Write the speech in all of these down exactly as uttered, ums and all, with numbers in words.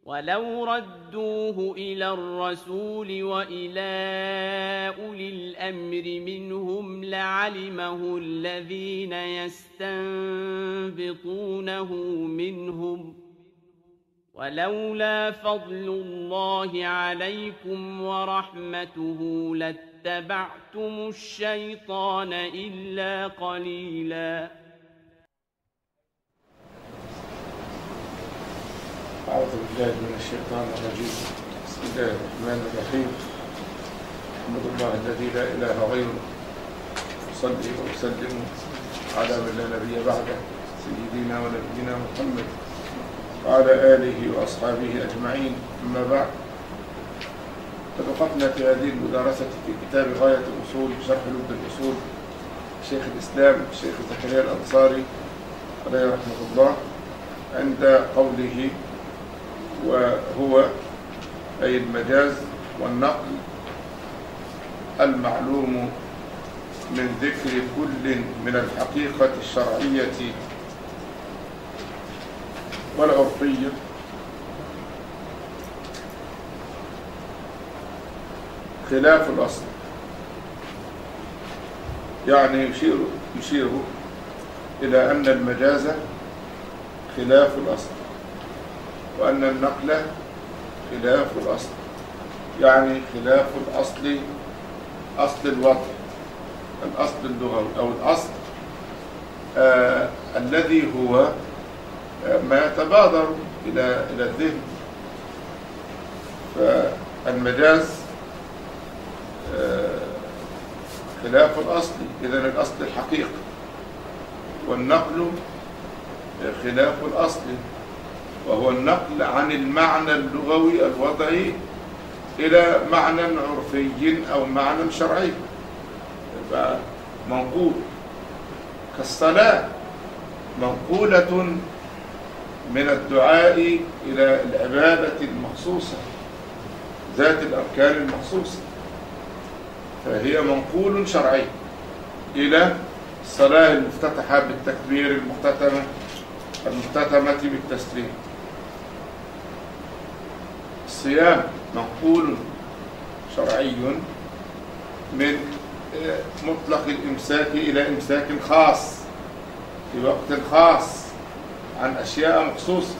ولو ردوه إلى الرسول وإلى أولي الأمر منهم لعلمه الذين يستنبطونه منهم ولولا فضل الله عليكم ورحمته لاتبعتم الشيطان إلا قليلا. أعوذ بالله من الشيطان الرجيم. بسم الله الرحمن الرحيم. الحمد لله الذي لا إله غيره، أصلي وأسلم على من لا نبي بعده سيدنا ونبينا محمد وعلى آله وأصحابه أجمعين. أما بعد، توقفنا في هذه المدارسة في كتاب غاية الأصول شرح لب الأصول شيخ الإسلام الشيخ زكريا الأنصاري عليه رحمة الله، عند قوله: وهو أي المجاز والنقل المعلوم من ذكر كل من الحقيقة الشرعية والعرفية خلاف الأصل. يعني يشير, يشير إلى أن المجاز خلاف الأصل، وأن النقل خلاف الأصل، يعني خلاف الأصل، أصل الوضع، الأصل اللغوي أو الأصل آه الذي هو آه ما يتبادر إلى إلى الذهن. فالمجاز آه خلاف الأصل، إذن الأصل الحقيقة، والنقل خلاف الأصل، وهو النقل عن المعنى اللغوي الوضعي إلى معنى عرفي أو معنى شرعي، يبقى منقول. كالصلاة منقولة من الدعاء إلى العبادة المخصوصة ذات الأركان المخصوصة، فهي منقول شرعي إلى الصلاة المفتتحة بالتكبير، المختتمة المختتمة بالتسليم. الصيام منقول شرعي من مطلق الإمساك إلى إمساك خاص في وقت خاص عن أشياء مخصوصة.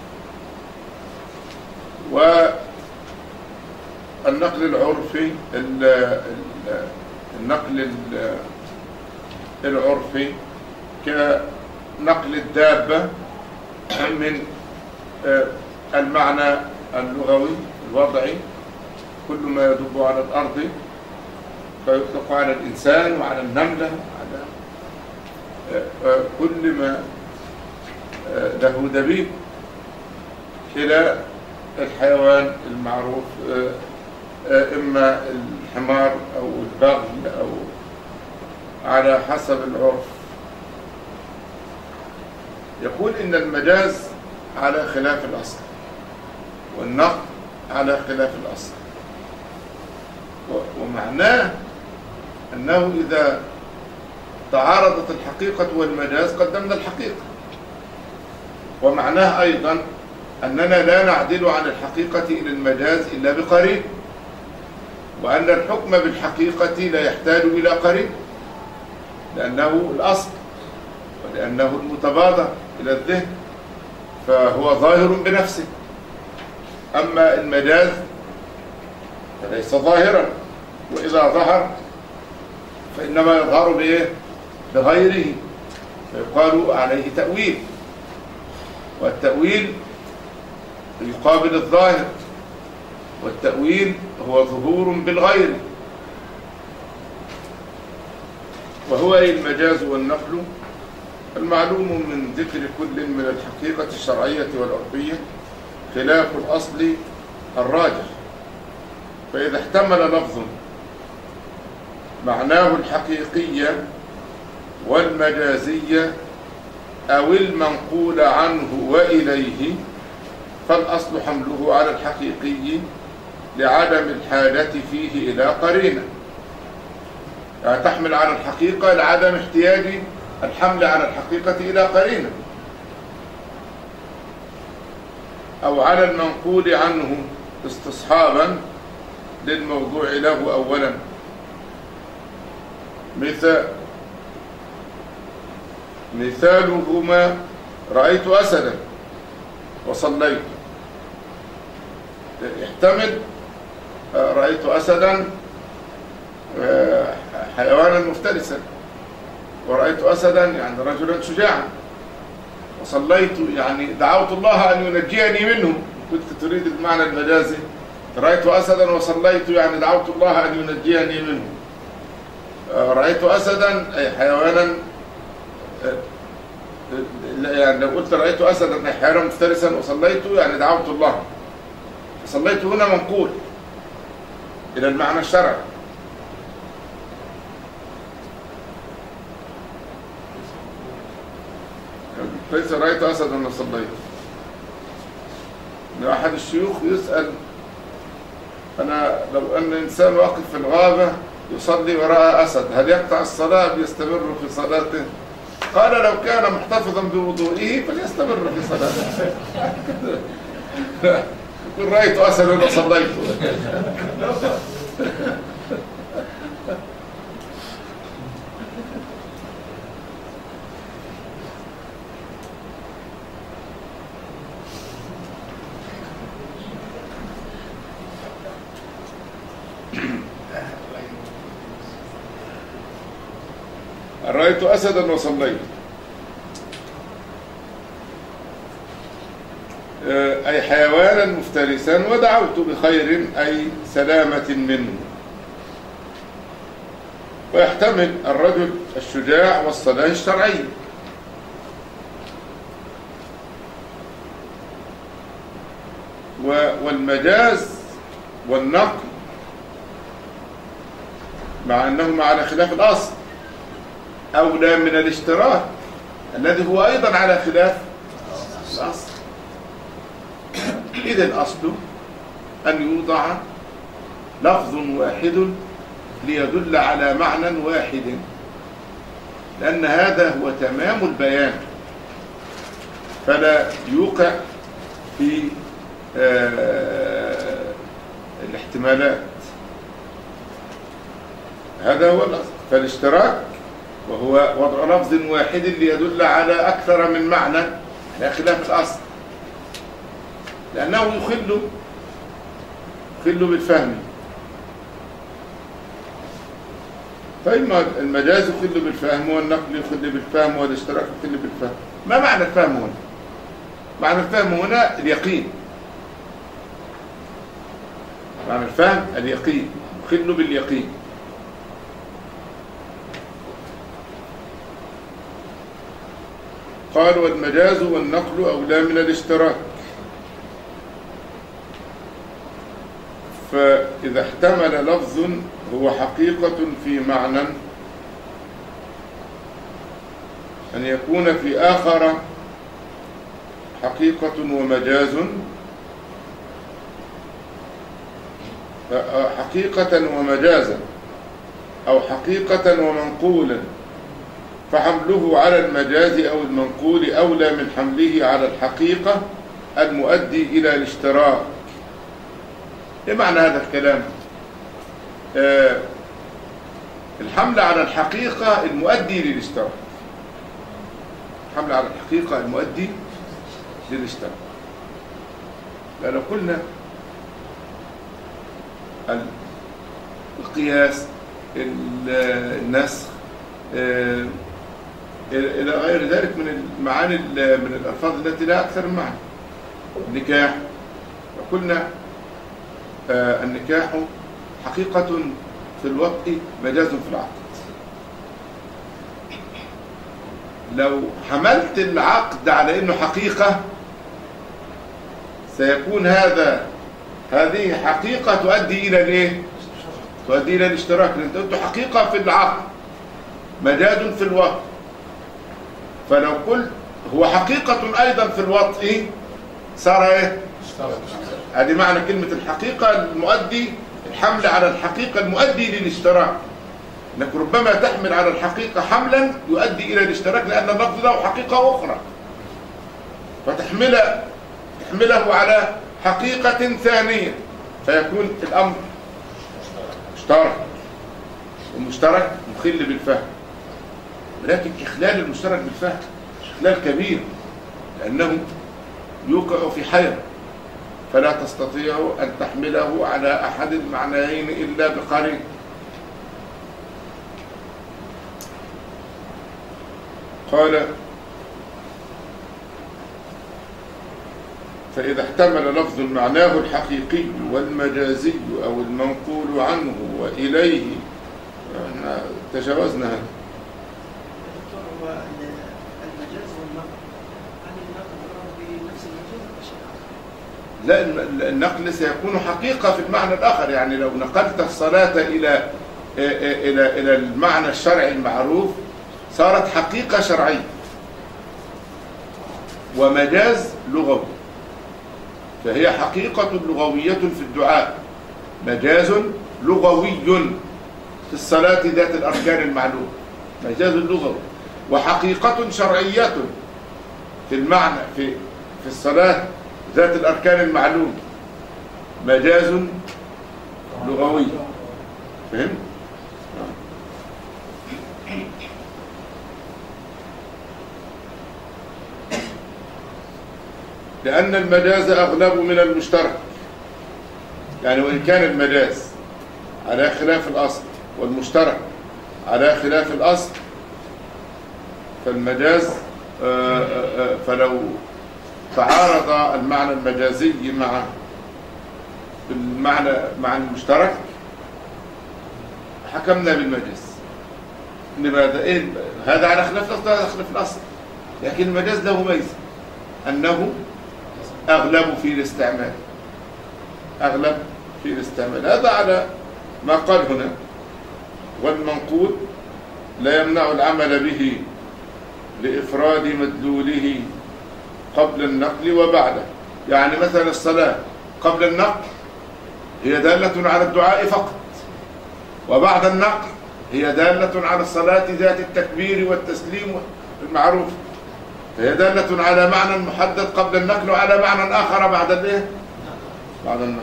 والنقل العرفي النقل العرفي كنقل الدابة من المعنى اللغوي الوضعي، كل ما يدب على الأرض فيطلق على الإنسان وعلى النملة وعلى كل ما له دبيب، إلى الحيوان المعروف إما الحمار أو البغل أو على حسب العرف. يقول إن المجاز على خلاف الأصل، والنقل على خلاف الأصل، ومعناه أنه إذا تعارضت الحقيقة والمجاز قدمنا الحقيقة، ومعناه أيضا أننا لا نعدل عن الحقيقة إلى المجاز إلا بقرين، وأن الحكم بالحقيقة لا يحتاج إلى قرين، لأنه الأصل ولأنه المتبادر إلى الذهن، فهو ظاهر بنفسه. أما المجاز فليس ظاهرا، وإذا ظهر فإنما يظهر بإيه؟ بغيره، فيقال عليه تأويل، والتأويل يقابل الظاهر، والتأويل هو ظهور بالغير. وهو المجاز والنقل المعلوم من ذكر كل من الحقيقة الشرعية والعرفية خلاف الأصل الراجح. فإذا احتمل لفظ معناه الحقيقية والمجازية أو المنقول عنه وإليه، فالأصل حمله على الحقيقي لعدم الحاجة فيه إلى قرينة. يعني تحمل على الحقيقة لعدم احتياج الحمل على الحقيقة إلى قرينة. أو على المنقول عنه استصحابا للموضوع له أولا. مثال مثالهما رأيت أسدا وصليت. يحتمل رأيت أسدا حيوانا مفترسا، ورأيت أسدا يعني رجلا شجاعا، وصليت يعني دعوت الله أن ينجيني منه. كنت تريد المعنى المجازي، رأيت أسدا وصليت يعني دعوت الله أن ينجيني منه. رأيت أسدا أي حيوانا، يعني لو قلت رأيت أسدا أي حيوانا مفترسا وصليت يعني دعوت الله. صليت هنا منقول إلى المعنى الشرعي. ليس رأيت أسدا وصليت. أحد الشيوخ يسأل: أنا لو أن إنسان واقف في الغابة يصلي ورأى أسد، هل يقطع الصلاة بيستمر في صلاته؟ قال: لو كان محتفظا بوضوئه فليستمر في صلاته. يقول رأيت أسدا وصليت. رأيت أسدا وصليت أي حيوانا مفترسا ودعوت بخير أي سلامة منه. ويحتمل الرجل الشجاع والصلاة الشرعية. والمجاز والنقل مع أنهما على خلاف الأصل أولى من الاشتراك الذي هو أيضا على خلاف الأصل. إذا الأصل أن يوضع لفظ واحد ليدل على معنى واحد، لأن هذا هو تمام البيان، فلا يوقع في آه الاحتمالات. هذا هو الأصل. فالاشتراك وهو وضع لفظ واحد ليدل على أكثر من معنى على خلاف الأصل، لأنه يخل يخل بالفهم. فإما المجاز يخل بالفهم، والنقل يخل بالفهم، والاشتراك يخل بالفهم. ما معنى الفهم هنا؟ معنى الفهم هنا اليقين. معنى الفهم اليقين، يخل باليقين. قال: والمجاز والنقل أولى من الاشتراك. فإذا احتمل لفظ هو حقيقة في معنى أن يكون في آخر حقيقة ومجاز، حقيقة ومجازا، أو حقيقة ومنقولا، فحمله على المجاز أو المنقول أولى من حمله على الحقيقة المؤدي إلى الاشتراك. إيه معنى هذا الكلام؟ آه الحمل على الحقيقة المؤدي للاشتراك. الحمل على الحقيقة المؤدي للاشتراك. لو قلنا القياس، النسخ، آه إلى غير ذلك من المعاني من الألفاظ التي لا أكثر من معنى. النكاح، وقلنا آه النكاح حقيقة في الوطء، مجاز في العقد. لو حملت العقد على إنه حقيقة سيكون هذا هذه حقيقة تؤدي إلى الإيه؟ تؤدي إلى الاشتراك، لأن أنت حقيقة في العقد، مجاز في الوطء. فلو قلت هو حقيقة أيضا في الوطء صار إيه؟ هذه معنى كلمة الحقيقة المؤدي، الحمل على الحقيقة المؤدي للاشتراك. انك ربما تحمل على الحقيقة حملا يؤدي إلى الاشتراك، لأن اللفظ له حقيقة أخرى، فتحمل تحمله على حقيقة ثانية فيكون الأمر مشترك، والمشترك مخل بالفهم، ولكن إخلال المشترك بالفهم إخلال كبير لأنه يوقع في حيرة، فلا تستطيع أن تحمله على أحد المعنيين إلا بقرين. قال فإذا احتمل لفظ معناه الحقيقي والمجازي أو المنقول عنه وإليه، تجاوزنا هذا. هو المجاز والنقل، هل النقل بنفس المجاز ولا شيء آخر؟ لا، النقل سيكون حقيقة في المعنى الآخر، يعني لو نقلت الصلاة إلى إلى إلى المعنى الشرعي المعروف صارت حقيقة شرعية ومجاز لغوي، فهي حقيقة لغوية في الدعاء، مجاز لغوي في الصلاة ذات الأركان المعلومة، مجاز لغوي، وحقيقة شرعية في المعنى في في الصلاة ذات الأركان المعلومة، مجاز لغوي. فهمت؟ لأن المجاز أغلب من المشترك، يعني وإن كان المجاز على خلاف الأصل والمشترك على خلاف الأصل، فالمجاز فلو تعارض المعنى المجازي مع المعنى مع المشترك حكمنا بالمجاز. لماذا؟ إيه؟ هذا على خلاف الأصل، على خلاف الأصل، لكن المجاز له ميزة أنه أغلب في الاستعمال، أغلب في الاستعمال. هذا على ما قال هنا. والمنقول لا يمنع العمل به لإفراد مدلوله قبل النقل وبعده، يعني مثلا الصلاة قبل النقل هي دالة على الدعاء فقط، وبعد النقل هي دالة على الصلاة ذات التكبير والتسليم المعروف، فهي دالة على معنى محدد قبل النقل وعلى معنى آخر بعد الايه؟ بعد النقل.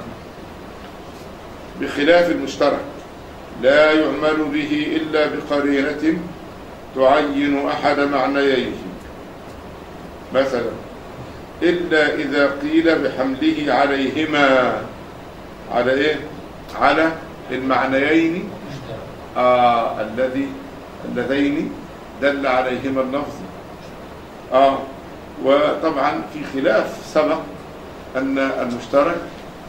بخلاف المشترك لا يعمل به إلا بقرينة تعين أحد معنييه، مثلا إلا إذا قيل بحمله عليهما، على إيه؟ على المعنيين آه الذي اللذين دل عليهما اللفظ. آه وطبعا في خلاف سبق أن المشترك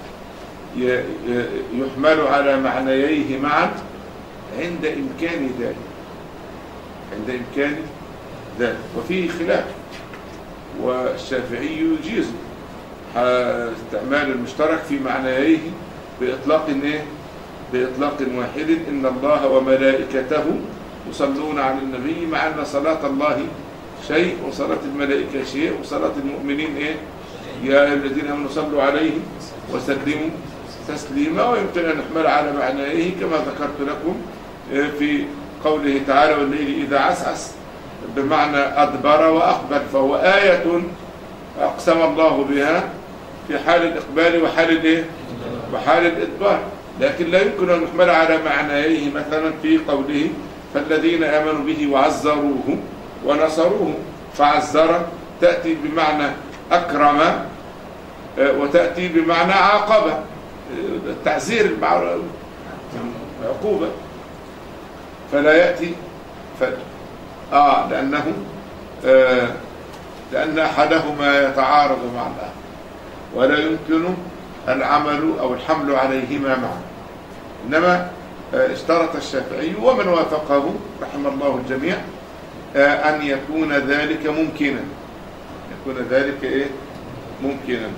يحمل على معنييه معا عند إمكان ذلك، عند إمكان ذلك، وفيه خلاف، والشافعي يجيز استعمال المشترك في معنييه بإطلاق إيه؟ بإطلاق واحد، إن الله وملائكته يصلون على النبي، مع أن صلاة الله شيء وصلاة الملائكة شيء وصلاة المؤمنين إيه؟ يا أيها الذين آمنوا صلوا عليه وسلموا تسليما. ويمكن أن نحمل على معناه كما ذكرت لكم في قوله تعالى والليل إذا عسعس، بمعنى أدبر وأقبل، فهو آية أقسم الله بها في حال الإقبال وحال الإيه؟ وحال الإدبار، لكن لا يمكن أن نحمل على معناه مثلا في قوله فالذين آمنوا به وعزروه ونصروه، فعزر تأتي بمعنى أكرم وتأتي بمعنى عاقبة، التعزير عقوبة، فلا يأتي ف... آه لأنه آه لأن أحدهما يتعارض مع الآخر ولا يمكن العمل أو الحمل عليهما معا. إنما آه اشترط الشافعي ومن وافقه رحم الله الجميع آه أن يكون ذلك ممكنا، يكون ذلك إيه؟ ممكنا.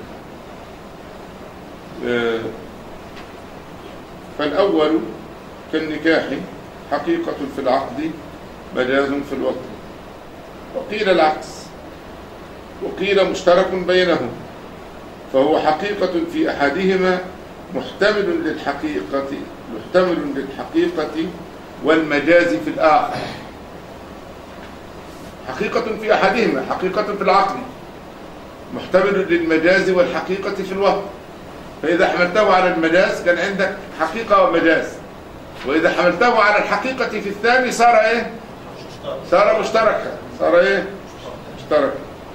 آه فالأول كالنكاح حقيقة في العقد مجاز في الوطن، وقيل العكس، وقيل مشترك بينهم، فهو حقيقة في أحدهما محتمل للحقيقة محتمل للحقيقة والمجاز في الآخر. حقيقة في أحدهما، حقيقة في العقد محتمل للمجاز والحقيقة في الوهم. فإذا حملته على المجاز كان عندك حقيقة ومجاز، وإذا حملته على الحقيقة في الثاني صار إيه؟ صار مشتركا. صار إيه؟ مشتركا.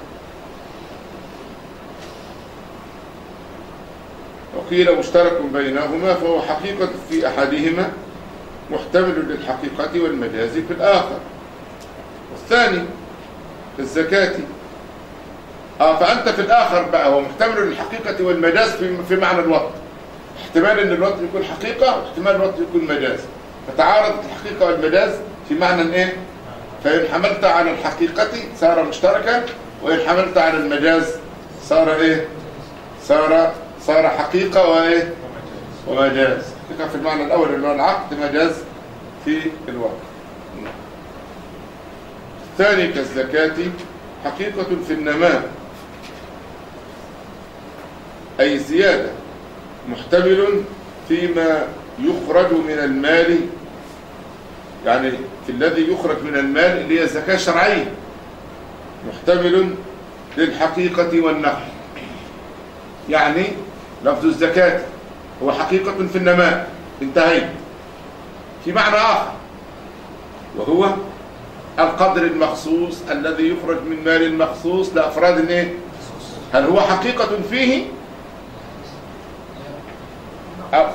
وقيل مشترك بينهما، فهو حقيقة في أحدهما محتمل للحقيقة والمجاز في الآخر. والثاني الزكاة اه فأنت في الآخر بقى هو محتمل للحقيقة والمجاز في في معنى الوقت. احتمال ان الوقت يكون حقيقة واحتمال الوقت يكون مجاز، فتعارضت الحقيقة والمجاز في معنى ايه؟ فإن حملت على الحقيقة صار مشتركا، وإن حملت على المجاز صار ايه؟ صار صار حقيقة وايه؟ ومجاز. حقيقة في المعنى الأول اللي هو العقد، مجاز في الوقت. الثاني كالزكاة حقيقة في النماء أي زيادة، محتمل فيما يخرج من المال، يعني في الذي يخرج من المال اللي هي الزكاة الشرعية، محتمل للحقيقة والنقل. يعني لفظ الزكاة هو حقيقة في النماء، انتهيت. في معنى آخر وهو القدر المخصوص الذي يخرج من مال مخصوص لأفراد ايه؟ هل هو حقيقة فيه أو,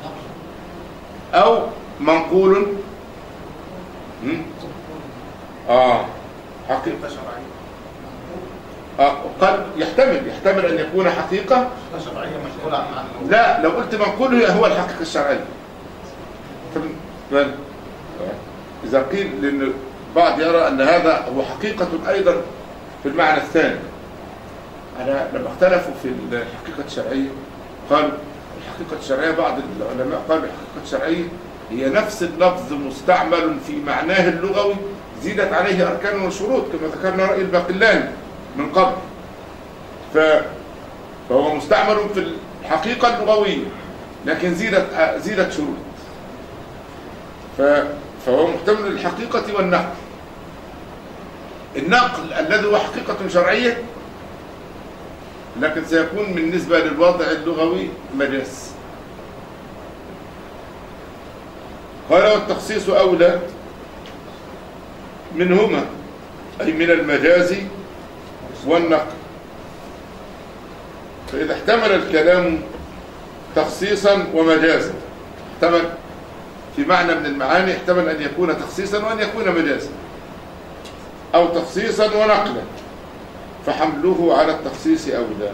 أو منقول؟ آه حقيقة شرعية. آه قد يحتمل يحتمل أن يكون حقيقة شرعية منقولة عن معنى. لا، لو قلت منقول هو الحقيقة الشرعية. إذا قيل لأن بعض يرى أن هذا هو حقيقة أيضا في المعنى الثاني. أنا لما اختلفوا في الحقيقة الشرعية قالوا الحقيقة الشرعية، بعض العلماء قالوا الحقيقة الشرعية هي نفس اللفظ مستعمل في معناه اللغوي زيدت عليه أركان وشروط، كما ذكرنا رأي الباقلاني من قبل. فهو مستعمل في الحقيقة اللغوية لكن زيدت زيدت شروط. ف فهو محتمل للحقيقة والنقل. النقل الذي هو حقيقة شرعية لكن سيكون بالنسبة للوضع اللغوي مجاز. قال والتخصيص أولى منهما أي من المجاز والنقل. فإذا احتمل الكلام تخصيصا ومجازا، احتمل في معنى من المعاني، احتمل أن يكون تخصيصا وأن يكون مجازا، أو تخصيصا ونقلا، فحمله على التخصيص أولى.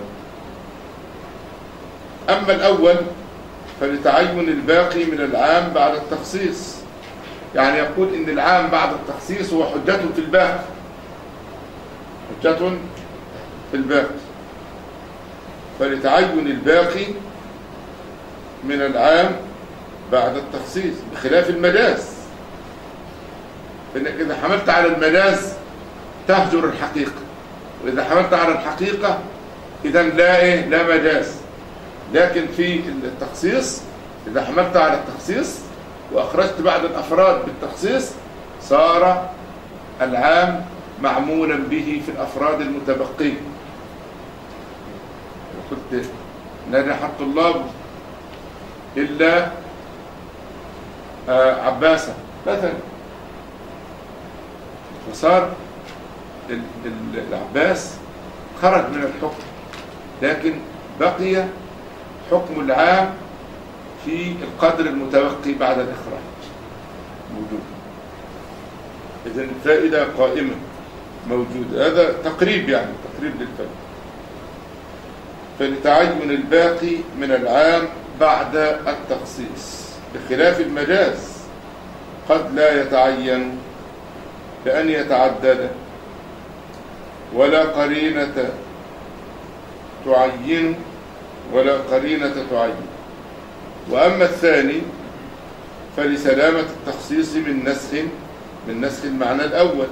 أما الأول فلتعين الباقي من العام بعد التخصيص، يعني يقول إن العام بعد التخصيص هو حجة في الباقي، حجة في الباقي. فلتعين الباقي من العام بعد التخصيص بخلاف المجاز، فإنك إذا حملت على المجاز تهجر الحقيقة، وإذا حملت على الحقيقة إذن لا إيه لا مجاز. لكن في التخصيص إذا حملت على التخصيص وأخرجت بعض الأفراد بالتخصيص صار العام معمولا به في الأفراد المتبقين. قلت لا نجح الطلاب إلا عباسا مثلا، وصار العباس خرج من الحكم، لكن بقي حكم العام في القدر المتبقي بعد الإخراج موجود. إذن الفائدة قائمة موجودة. هذا تقريب، يعني تقريب للفائدة. فلتعين الباقي من العام بعد التخصيص بخلاف المجاز قد لا يتعين لأن يتعدد ولا قرينة تعين ولا قرينة تعين. وأما الثاني فلسلامة التخصيص من نسخ من نسخ المعنى الأول،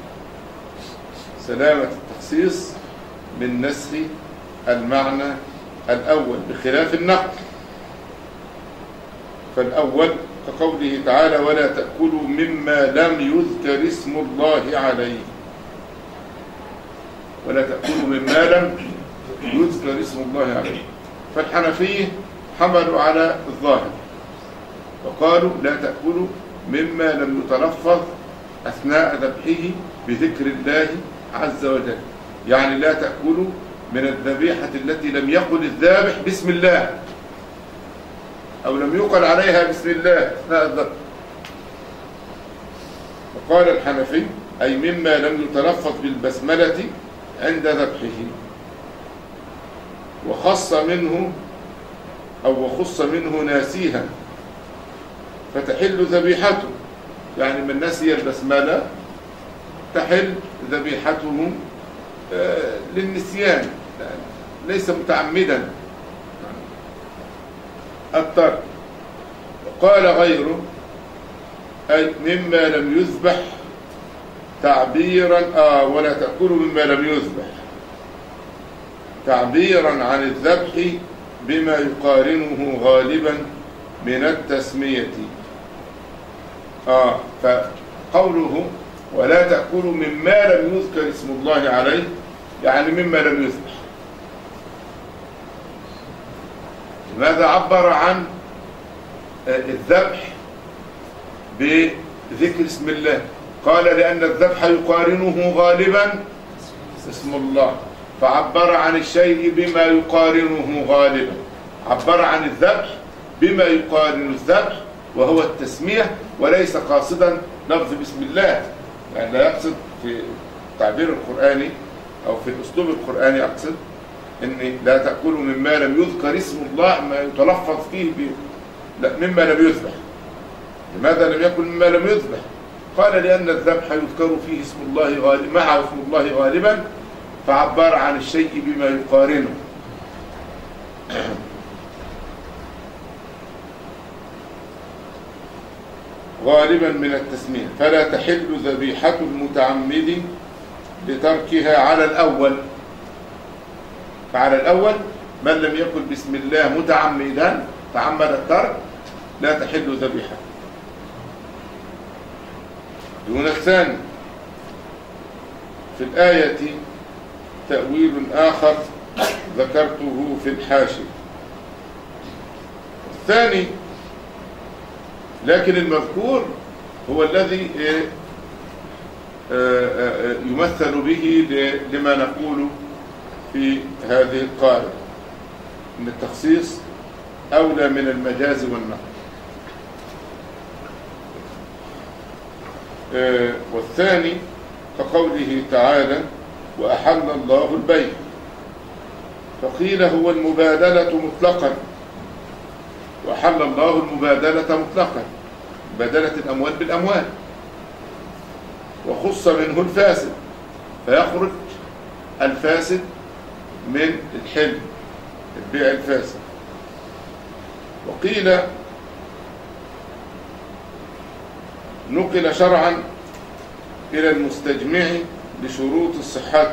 سلامة التخصيص من نسخ المعنى الأول بخلاف النقل. فالأول كقوله تعالى ولا تأكلوا مما لم يذكر اسم الله عليه، ولا تأكلوا مما لم يذكر اسم الله عليه. فالحنفية حملوا على الظاهر وقالوا لا تأكلوا مما لم يتلفظ أثناء ذبحه بذكر الله عز وجل، يعني لا تأكلوا من الذبيحة التي لم يقل الذابح بسم الله أو لم يقل عليها بسم الله أثناء الذبح. وقال الحنفي أي مما لم يتلفظ بالبسملة عند ذبحه، وخص منه أو وخص منه ناسيها فتحل ذبيحته، يعني من نسي البسملة تحل ذبيحته للنسيان ليس متعمدا الترك. وقال غيره أي مما لم يذبح تعبيرا آه ولا تأكلوا مما لم يذبح تعبيرا عن الذبح بما يقارنه غالبا من التسمية. آه فقوله ولا تأكلوا مما لم يذكر اسم الله عليه يعني مما لم يذبح. لماذا عبر عن الذبح بذكر اسم الله؟ قال لأن الذبح يقارنه غالبا اسم الله، فعبر عن الشيء بما يقارنه غالبا، عبر عن الذبح بما يقارن الذبح وهو التسمية، وليس قاصدا لفظ بسم الله، يعني لا يقصد في التعبير القرآني أو في الأسلوب القرآني أقصد إن لا تأكلوا مما لم يذكر اسم الله ما يتلفظ فيه ب... لا مما لم يذبح. لماذا لم يكن مما لم يذبح؟ قال لأن الذبح يذكر فيه اسم الله غالبا معه اسم الله غالبا، فعبر عن الشيء بما يقارنه. غالبا من التسمية، فلا تحل ذبيحة المتعمد لتركها على الأول. فعلى الأول من لم يقل بسم الله متعمدا تعمد الترك لا تحل ذبيحة. دون الثاني. في الآية تأويل آخر ذكرته في الحاشية. الثاني لكن المذكور هو الذي يمثل به لما نقول في هذه القاعدة ان التخصيص أولى من المجاز والنقل. والثاني كقوله تعالى وأحل الله البيع، فقيل هو المبادلة مطلقا، وأحل الله المبادلة مطلقا، مبادلة الأموال بالأموال، وخص منه الفاسد فيخرج الفاسد من الحل البيع الفاسد. وقيل نقل شرعا إلى المستجمع لشروط الصحة،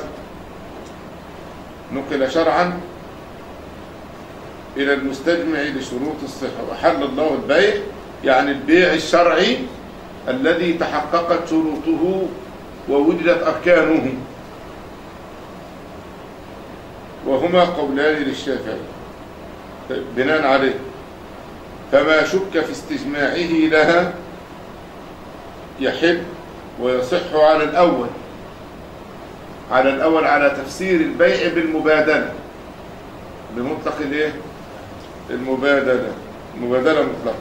نقل شرعا إلى المستجمع لشروط الصحة. وحل الله البيع يعني البيع الشرعي الذي تحققت شروطه ووجدت أركانه، وهما قولان للشافعي بناء عليه. فما شك في استجماعه لها يحل ويصح على الأول، على الأول على تفسير البيع بالمبادلة، بمطلق الايه؟ المبادلة، المبادلة مطلقة.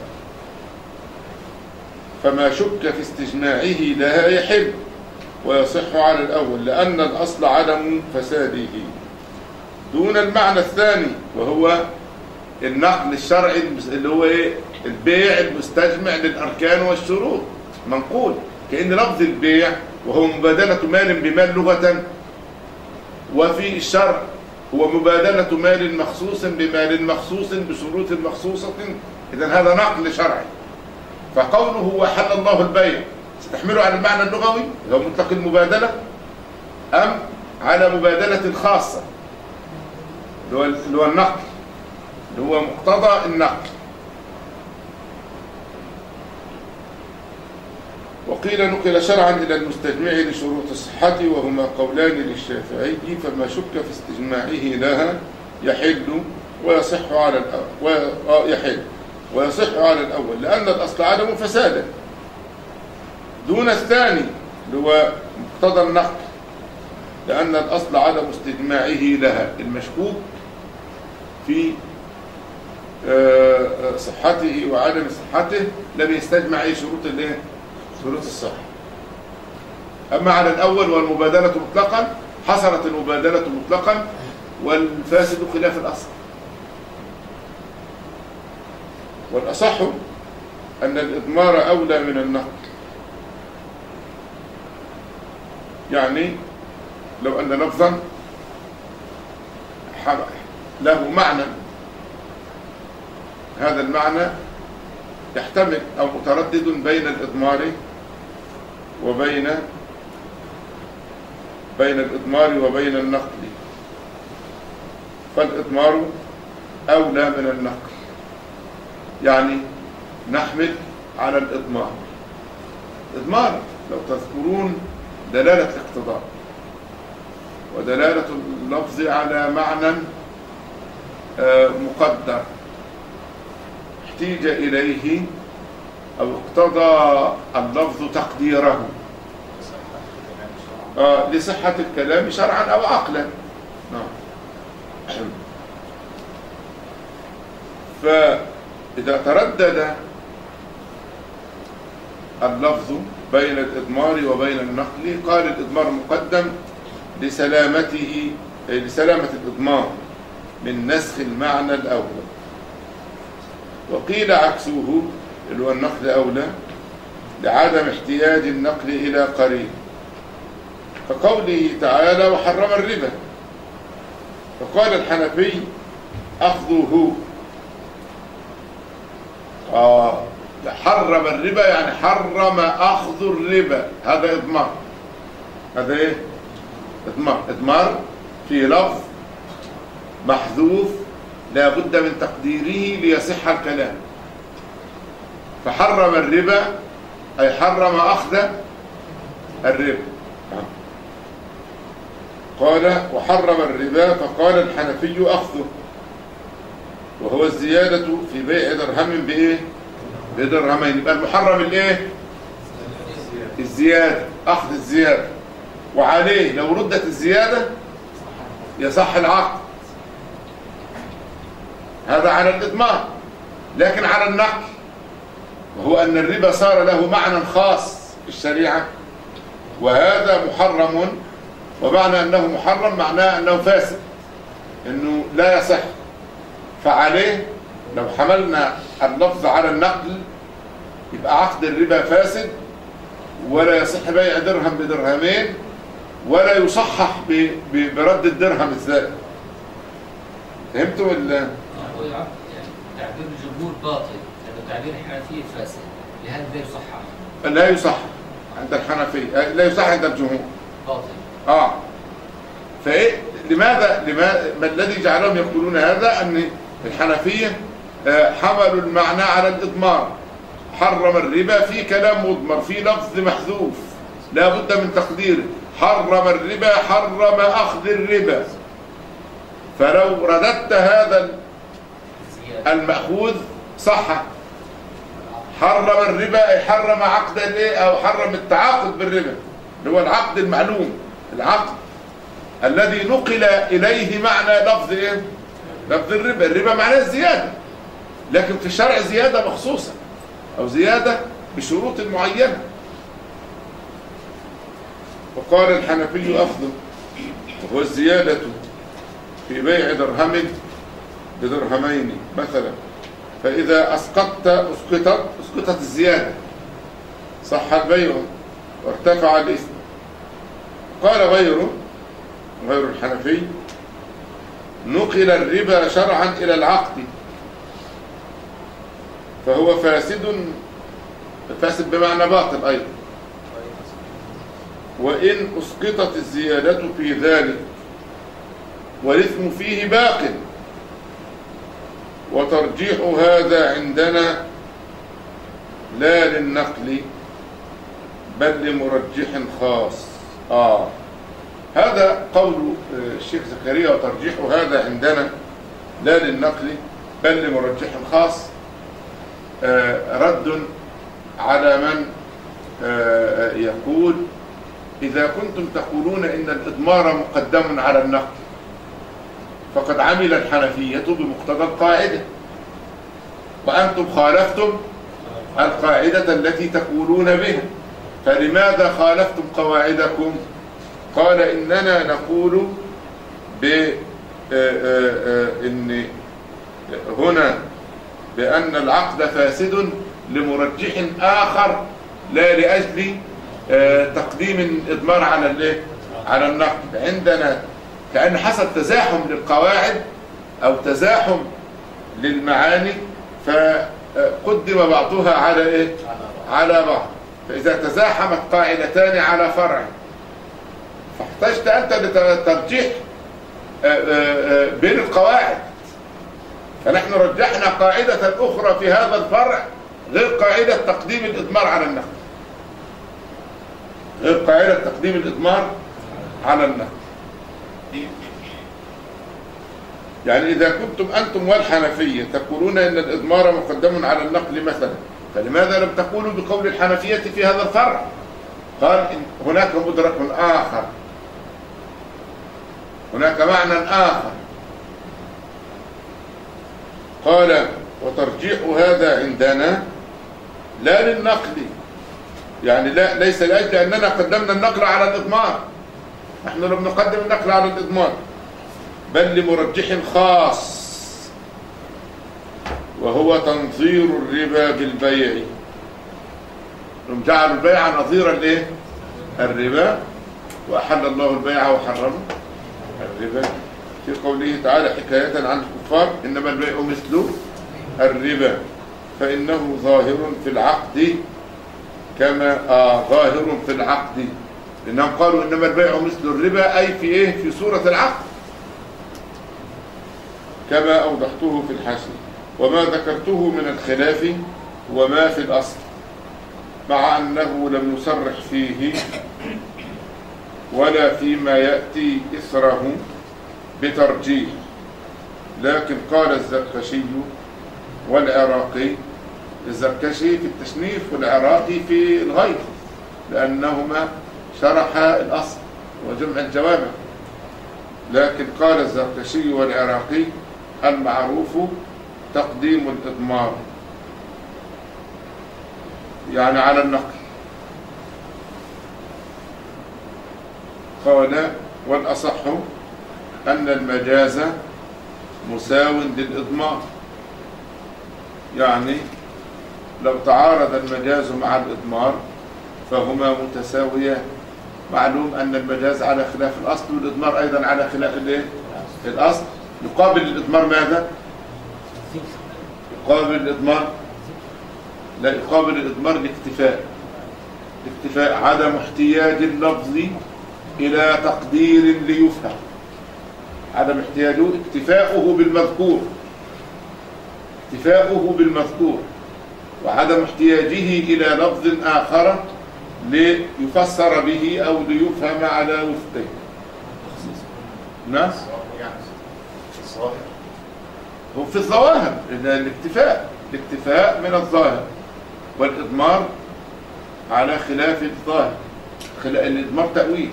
فما شك في استجماعه لها يحل ويصح على الأول لأن الأصل عدم فساده. دون المعنى الثاني وهو النقل الشرعي اللي هو ايه؟ البيع المستجمع للأركان والشروط، منقول كأن لفظ البيع وهو مبادلة مال بمال لغة، وفي الشرع هو مبادلة مال مخصوص بمال مخصوص بشروط مخصوصة. إذن هذا نقل شرعي. فقوله وحل الله البيع ستحمله على المعنى اللغوي اللي هو مطلق المبادلة، أم على مبادلة خاصة اللي هو النقل، اللي هو مقتضى النقل. وقيل نقل شرعا إلى المستجمع لشروط الصحة، وهما قولان للشافعي، فما شك في استجماعه لها يحل ويصح على الأول ويحل ويصح على الأول، لأن الأصل عدم فساده دون الثاني اللي هو مقتضى النقل، لأن الأصل عدم استجماعه لها. المشكوك في صحته وعدم صحته لم يستجمع أي شروط الايه؟ شروط الصحة. أما على الأول والمبادلة مطلقا حصلت المبادلة مطلقا، والفاسد خلاف الأصل. والأصح أن الإضمار أولى من النقل. يعني لو أن لفظا له معنى، هذا المعنى يحتمل أو متردد بين الإضمار وبين بين الإضمار وبين النقل، فالإضمار أولى من النقل. يعني نحمل على الإضمار. إضمار لو تذكرون دلالة الاقتضاء ودلالة اللفظ على معنى مقدر احتيج إليه أو اقتضى اللفظ تقديره آه لصحة الكلام شرعا أو عقلا. نعم. فإذا تردد اللفظ بين الإضمار وبين النقل قال الإضمار مقدم لسلامته لسلامة الإضمار من نسخ المعنى الأول. وقيل عكسه اللي هو النقل أولى لعدم احتياج النقل إلى قرين، كقوله تعالى وحرم الربا، فقال الحنفي أخذه آه حرم الربا يعني حرم أخذ الربا، هذا إضمار. هذا إيه؟ إضمار. إضمار في لفظ محذوف لا بد من تقديره ليصح الكلام. فحرم الربا أي حرم أخذ الربا. قال وحرم الربا، فقال الحنفي أخذه، وهو الزيادة في بيع درهم بإيه؟ بدرهمين. يبقى المحرم الإيه؟ الزيادة، أخذ الزيادة، وعليه لو ردت الزيادة يصح العقد. هذا على الإضمار. لكن على النقل، وهو أن الربا صار له معنى خاص في الشريعة، وهذا محرم، ومعنى أنه محرم معناه أنه فاسد، أنه لا يصح. فعليه لو حملنا اللفظ على النقل يبقى عقد الربا فاسد، ولا يصح بيع درهم بدرهمين، ولا يصحح برد الدرهم الزائد. فهمتوا ولا؟ هو يعني تعبير الجمهور باطل، لأنه تعبير الحنفية فاسد، لهذا لا يصحح. لا يصح عند الحنفية، لا يصح عند الجمهور. باطل. اه فايه لماذا لماذا ما الذي جعلهم يقولون هذا؟ ان الحنفية حملوا المعنى على الإضمار. حرم الربا في كلام مضمر، في لفظ محذوف لا بد من تقديره. حرم الربا حرم أخذ الربا. فلو رددت هذا المأخوذ صح. حرم الربا أي حرم عقد الايه أو حرم التعاقد بالربا، اللي هو العقد المعلوم، العقد الذي نقل إليه معنى لفظ ايه؟ لفظ الربا. الربا معناه الزيادة، لكن في الشرع زيادة مخصوصة أو زيادة بشروط معينة. وقال الحنفي أخذه، وهو الزيادة في بيع درهم بدرهمين مثلا، فإذا أسقطت أسقطت أسقطت الزيادة صح البيع وارتفع الإثم. قال غيره غير الحنفي نقل الربا شرعا إلى العقد، فهو فاسد، فاسد بمعنى باطل أيضا، وإن أسقطت الزيادة في ذلك والإثم فيه باق. وترجيح هذا عندنا لا للنقل بل لمرجح خاص. آه هذا قول الشيخ زكريا وترجيح هذا عندنا لا للنقل بل لمرجح خاص. آه رد على من آه يقول إذا كنتم تقولون إن الإضمار مقدم على النقل فقد عمل الحنفية بمقتضى القاعدة وأنتم خالفتم القاعدة التي تقولون بها، فلماذا خالفتم قواعدكم؟ قال إننا نقول بأن هنا بأن العقد فاسد لمرجح آخر لا لأجل تقديم الإضمار على الايه؟ على النقد. عندنا كأن حصل تزاحم للقواعد أو تزاحم للمعاني فقدم بعضها على إيه؟ على بعض. فإذا تزاحمت قاعدتان على فرع فاحتجت أنت لترجيح بين القواعد، فنحن رجحنا قاعدة أخرى في هذا الفرع غير قاعدة تقديم الإضمار على النقد، غير قاعدة تقديم الإضمار على النقد. يعني إذا كنتم أنتم والحنفية تقولون إن الإضمار مقدم على النقل مثلا، فلماذا لم تقولوا بقول الحنفية في هذا الفرع؟ قال إن هناك مدرك آخر، هناك معنى آخر. قال وترجيح هذا عندنا لا للنقل، يعني لا ليس لأجل أننا قدمنا النقل على الإضمار، نحن لم نقدم النقل على الإضمار بل لمرجح خاص وهو تنظير الربا بالبيع. هم جعلوا البيع نظيرا لإيه؟ الربا، وأحل الله البيع وحرم الربا في قوله تعالى حكاية عن الكفار إنما البيع مثل الربا فإنه ظاهر في العقد كما آه ظاهر في العقد، لأنهم قالوا إنما البيع مثل الربا أي في إيه؟ في صورة العقد كما أوضحته في الحاشية. وما ذكرته من الخلاف وما في الأصل مع أنه لم يصرح فيه ولا فيما يأتي إثره بترجيح، لكن قال الزركشي والعراقي، الزركشي في التشنيف والعراقي في الغيث لأنهما شرحا الأصل وجمع الجوامع، لكن قال الزركشي والعراقي المعروف تقديم الإضمار يعني على النقل. قال والأصح أن المجاز مساو للإضمار، يعني لو تعارض المجاز مع الإضمار فهما متساويان. معلوم أن المجاز على خلاف الأصل والإضمار أيضا على خلاف الايه؟ الأصل. يقابل الإضمار ماذا؟ يقابل الإضمار لا يقابل الإضمار الاكتفاء، الاكتفاء عدم احتياج اللفظ إلى تقدير ليفهم، عدم احتياجه اكتفاؤه بالمذكور، اكتفاؤه بالمذكور وعدم احتياجه إلى لفظ آخر ليفسر به أو ليفهم على وفقه. نعم هو في الظواهر الاكتفاء، الاكتفاء من الظاهر، والإضمار على خلاف الظاهر. الإضمار تأويل،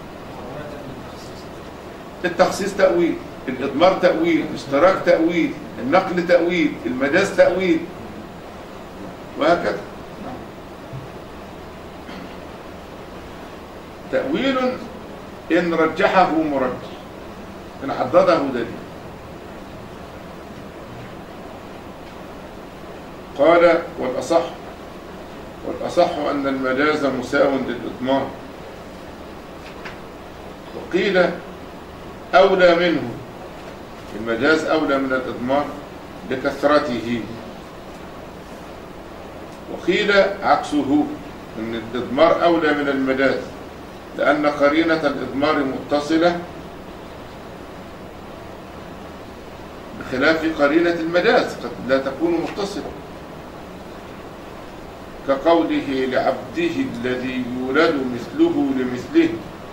التخصيص تأويل، الإضمار تأويل، الاشتراك تأويل، النقل تأويل، المجاز تأويل، وهكذا. تأويل إن رجحه مرجح، إن عضده دليل. قال والأصح والأصح أن المجاز مساو للإضمار، وقيل أولى منه، المجاز أولى من الإضمار لكثرته، وقيل عكسه أن الإضمار أولى من المجاز لأن قرينة الإضمار متصلة بخلاف قرينة المجاز قد لا تكون متصلة. كقوله لعبده الذي يولد مثله لمثله،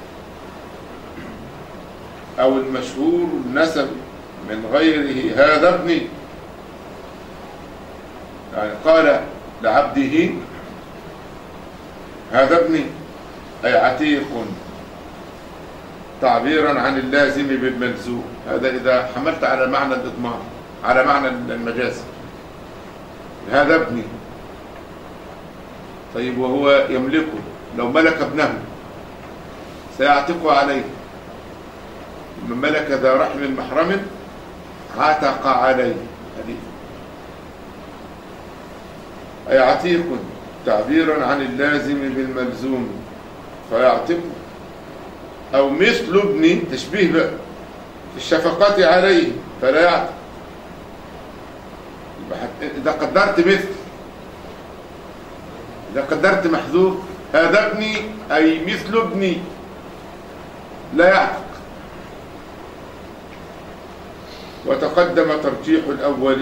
أو المشهور النسب من غيره هذا ابني. يعني قال لعبده هذا ابني، أي عتيق، تعبيرا عن اللازم بالملزوم. هذا إذا حملت على معنى الإضمار، على معنى المجاز، هذا ابني. طيب وهو يملكه، لو ملك ابنه سيعتق عليه. من ملك ذا رحم محرم عتق عليه، حديث. أي عتيق، تعبيرا عن اللازم بالملزوم فيعتق. أو مثل ابني، تشبيه بقى في الشفقات عليه فلا يعتق. إذا قدرت مثل، إذا قدرت محذوف، هذا ابني أي مثل ابني لا يعتق. وتقدم ترجيح الأول،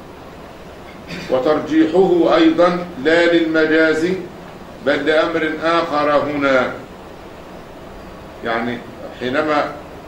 وترجيحه أيضا لا للمجاز بل لأمر آخر هنا. يعني حينما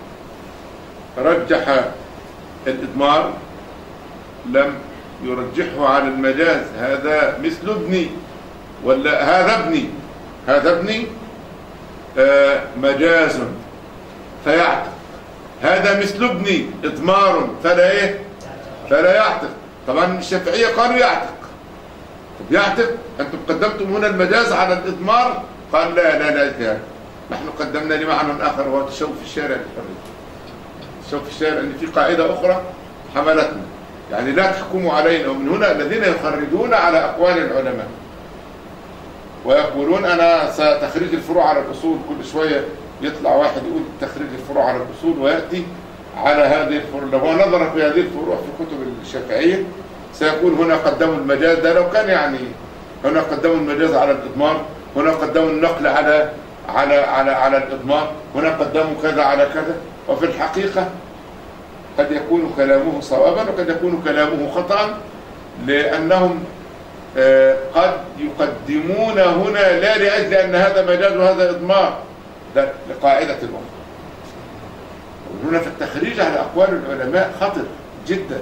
رجح الإضمار لم يرجحه على المجاز، هذا مثل ابني ولا هذا ابني، هذا ابني آه مجاز فيعتق، هذا مثل ابني إضمار فلا إيه فلا يعتق. طبعا الشافعية قالوا يعتق. طب يعتق، أنتم قدمتم هنا المجاز على الإضمار. قال لا لا لا اجتهاد، نحن قدمنا لمعنى آخر وهو التشوف في الشارع للحرية. التشوف في الشارع أن في قاعدة أخرى حملتنا، يعني لا تحكموا علينا. ومن هنا الذين يخرجون على أقوال العلماء ويقولون أنا ستخريج الفروع على الأصول، كل شوية يطلع واحد يقول تخريج الفروع على الأصول ويأتي على هذه الفروع. لو هو نظر في هذه الفروع في كتب الشافعية سيقول هنا قدموا المجاز، ده لو كان يعني هنا قدموا المجاز على الإضمار، هنا قدموا النقل على على على على الإضمار، هنا قدموا كذا على كذا. وفي الحقيقة قد يكون كلامه صوابا وقد يكون كلامه خطأ، لأنهم قد يقدمون هنا لا لأجل أن هذا مجاز وهذا إضمار، ده لقاعدة أخرى. وهنا في التخريج على أقوال العلماء خطر جدا،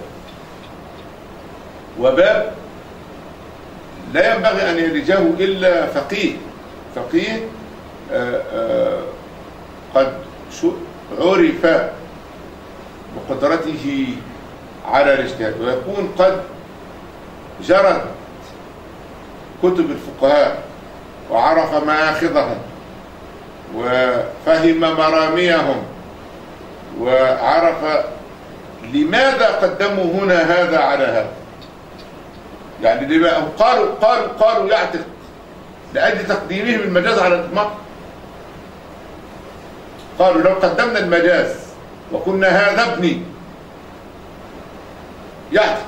وباب لا ينبغي أن يلجه إلا فقيه فقيه آآ آآ قد عرف بقدرته على الاجتهاد، ويكون قد جرد كتب الفقهاء وعرف مآخذها وفهم مراميهم وعرف لماذا قدموا هنا هذا على هذا. يعني لما قالوا قالوا قالوا يعتق لأجل تقديمهم المجاز على الإضمار. قالوا لو قدمنا المجاز وقلنا هذا ابني يعتق،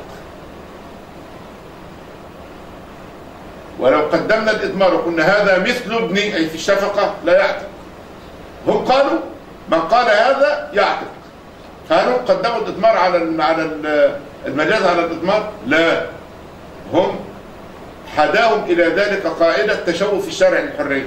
ولو قدمنا الإضمار وقلنا هذا مثل ابني أي في الشفقة لا يعتق. هم قالوا من قال هذا يعتق، قالوا قدموا الإضمار على على المجاز على الإضمار، لا، هم حداهم إلى ذلك قاعدة تشوف الشرع للحرية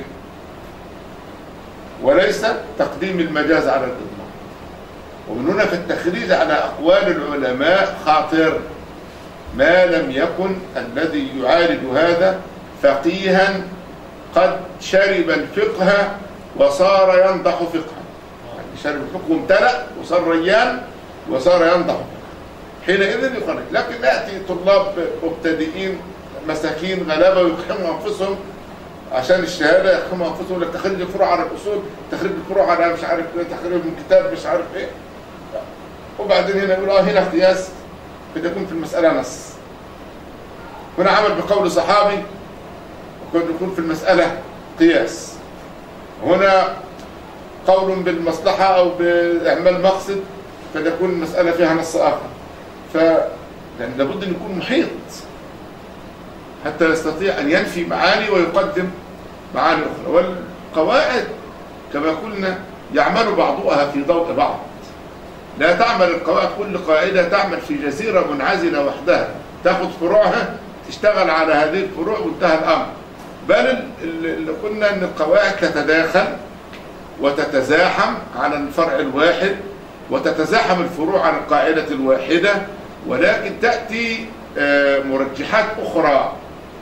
وليس تقديم المجاز على الإضمار. ومن هنا في التخريج على أقوال العلماء خاطر، ما لم يكن الذي يعالج هذا فقيها قد شرب الفقه وصار ينضح فقها. يعني شرب الفقه وامتلأ وصار ريان وصار ينضح فقها، حينئذ يخرج. لكن يأتي طلاب مبتدئين مساكين غلابة ويقحموا أنفسهم عشان الشهادة، يقحموا أنفسهم لك تخريج الفروع على الأصول، تخريج الفروع على مش عارف ايه، تخريج من كتاب مش عارف ايه، وبعدين هنا يقول اه هنا قياس، قد يكون في المسألة نص. هنا عمل بقول صحابي وقد يكون في المسألة قياس. هنا قول بالمصلحة أو بإعمال مقصد قد يكون المسألة فيها نص آخر. ف يعني لابد أن يكون محيط حتى يستطيع أن ينفي معاني ويقدم معاني أخرى. والقواعد كما قلنا يعمل بعضها في ضوء بعض، لا تعمل القواعد كل قاعدة تعمل في جزيرة منعزلة وحدها، تاخذ فروعها تشتغل على هذه الفروع وانتهى الأمر. بل اللي قلنا أن القواعد تتداخل وتتزاحم على الفرع الواحد وتتزاحم الفروع على القاعدة الواحدة، ولكن تأتي مرجحات أخرى،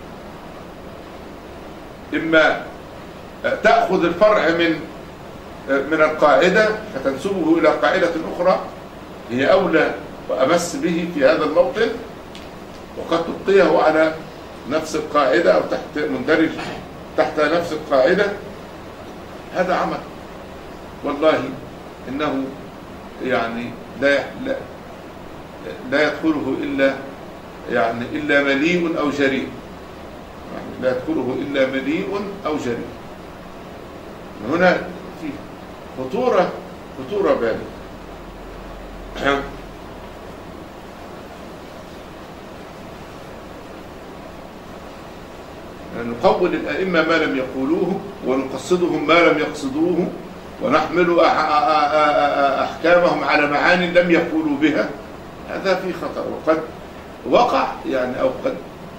إما تأخذ الفرع من من القاعدة فتنسبه إلى قاعدة أخرى هي أولى وأمس به في هذا الموطن، وقد تبقيه على نفس القاعدة أو تحت مندرج تحت نفس القاعدة. هذا عمل والله إنه يعني لا لا, لا يدخله إلا يعني إلا مليء أو جريء، يعني لا يدخله إلا مليء أو جريء. هنا في خطورة خطورة بالغة. نقول الأئمة ما لم يقولوه ونقصدهم ما لم يقصدوه ونحمل أحكامهم على معاني لم يقولوا بها، هذا في خطر. وقد وقع يعني أو قد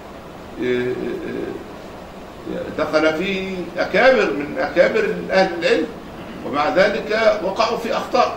دخل في أكابر من أكابر أهل العلم ومع ذلك وقعوا في أخطاء،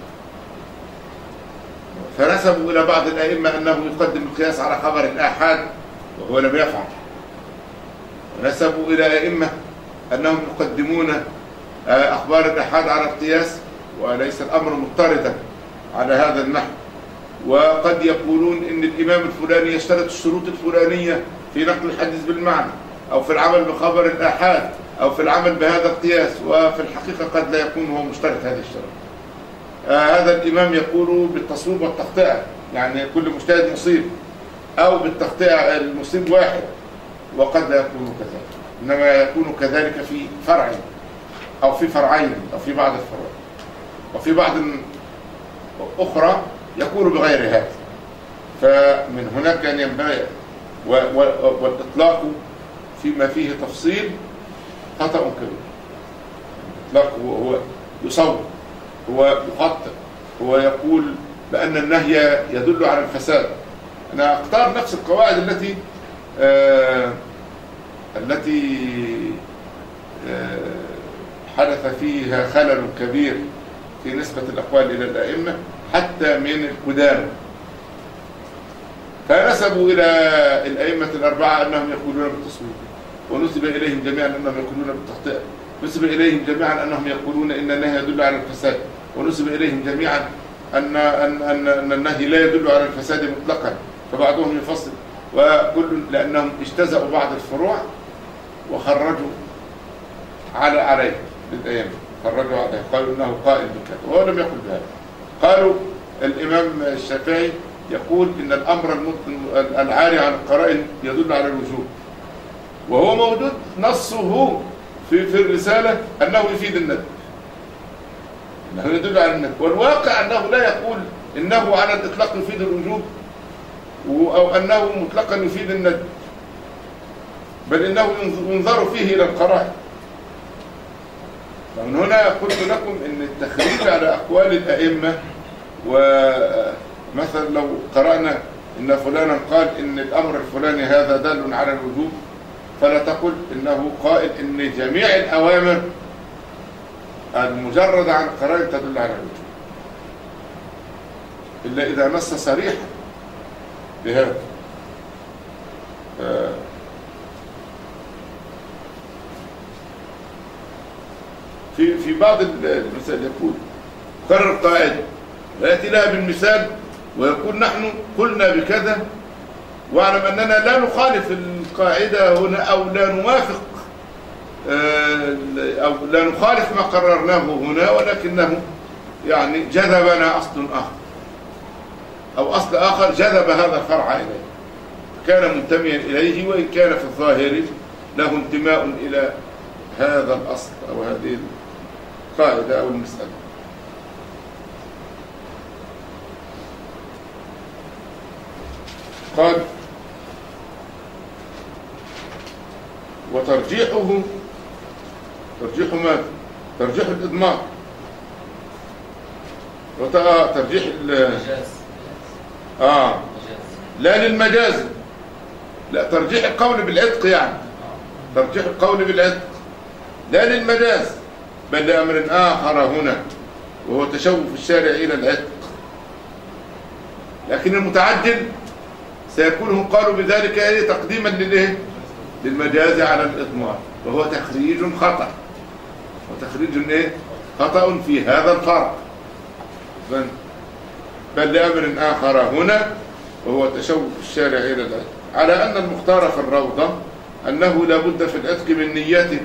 فنسبوا إلى بعض الأئمة أنه يقدم القياس على خبر الآحاد وهو لم يفعل، ونسبوا إلى أئمة أنهم يقدمون أخبار الآحاد على القياس وليس الأمر مضطردا على هذا النحو، وقد يقولون إن الإمام الفلاني يشترط الشروط الفلانية في نقل الحديث بالمعنى أو في العمل بخبر الآحاد أو في العمل بهذا القياس، وفي الحقيقة قد لا يكون هو مشترط هذه الشروط. آه هذا الإمام يقول بالتصويب والتخطئة، يعني كل مجتهد مصيب، أو بالتخطئة المصيب واحد، وقد لا يكون كذلك، إنما يكون كذلك في فرع أو في فرعين أو في بعض الفروع، وفي بعض أخرى يكون بغير هذا. فمن هناك أن ينبغي والإطلاق فيما فيه تفصيل خطأ كبير. الإطلاق هو يصور، هو يخطئ، هو يقول بأن النهي يدل على الفساد. أنا أختار نفس القواعد التي آه التي آه حدث فيها خلل كبير في نسبة الأقوال إلى الأئمة حتى من القدامى، فنسبوا إلى الأئمة الأربعة أنهم يقولون بالتصويب، ونسب إليهم جميعا أنهم يقولون بالتخطئة، نسب إليهم جميعا أنهم يقولون إن النهي يدل على الفساد، ونسب إليهم جميعا أن أن أن, أن النهي لا يدل على الفساد مطلقا، فبعضهم يفصل، وكل لأنهم اجتزأوا بعض الفروع وخرجوا على عليه للأئمة، خرجوا عليه، قالوا إنه قائل بكذا وهو لم يقل بهذا. قالوا الإمام الشافعي يقول إن الأمر العاري عن القرائن يدل على الوجوب، وهو موجود نصه في في الرسالة أنه يفيد الندب، أنه يدل على الندب، والواقع أنه لا يقول إنه على الإطلاق يفيد الوجوب أو أنه مطلقا يفيد الندب، بل إنه ينظر فيه إلى القرائن. ومن هنا قلت لكم إن التخريج على أقوال الأئمة، ومثلا لو قرأنا إن فلانا قال إن الأمر الفلاني هذا دال على الوجوب، فلا تقل إنه قائل إن جميع الأوامر المجردة عن القرائن تدل على الوجوب، إلا إذا نص صريحا بهذا. في في بعض المثال يقول قرر قاعدة ويأتي لها بالمثال ويقول نحن قلنا بكذا، واعلم أننا لا نخالف القاعدة هنا أو لا نوافق أو لا نخالف ما قررناه هنا، ولكنه يعني جذبنا أصل آخر أو أصل آخر جذب هذا الفرع إليه، كان منتميا إليه، وإن كان في الظاهر له انتماء إلى هذا الأصل أو هذه القاعدة أو المسألة. قال وترجيحه ترجيح ماذا؟ ترجيح الإضمار، وترجيح المجاز آه لا للمجاز، لا ترجيح القول بالعتق، يعني ترجيح القول بالعتق لا للمجاز بل لأمر آخر هنا وهو تشوف الشارع إلى العتق. لكن المتعجل سيكون هم قالوا بذلك إيه تقديما للإيه للمجاز على الإضمار، وهو تخريج خطأ وتخريج إيه خطأ في هذا الفرق، بل لأمر آخر هنا وهو تشوف الشارع إلى العتق، على أن المختار في الروضة أنه لا بد في العتق من نيته.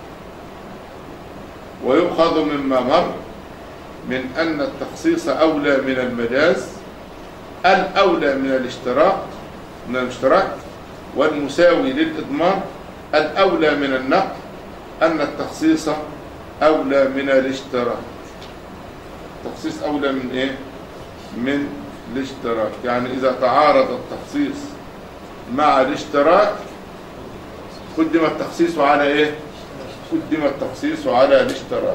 ويؤخذ مما مر من أن التخصيص أولى من المجاز، الأولى من الاشتراك من الاشتراك والمساوي للإضمار، الأولى من النقل، أن التخصيص أولى من الاشتراك. التخصيص أولى من إيه؟ من الاشتراك. يعني إذا تعارض التخصيص مع الاشتراك قدم التخصيص على إيه؟ قدم التخصيص على الاشتراك.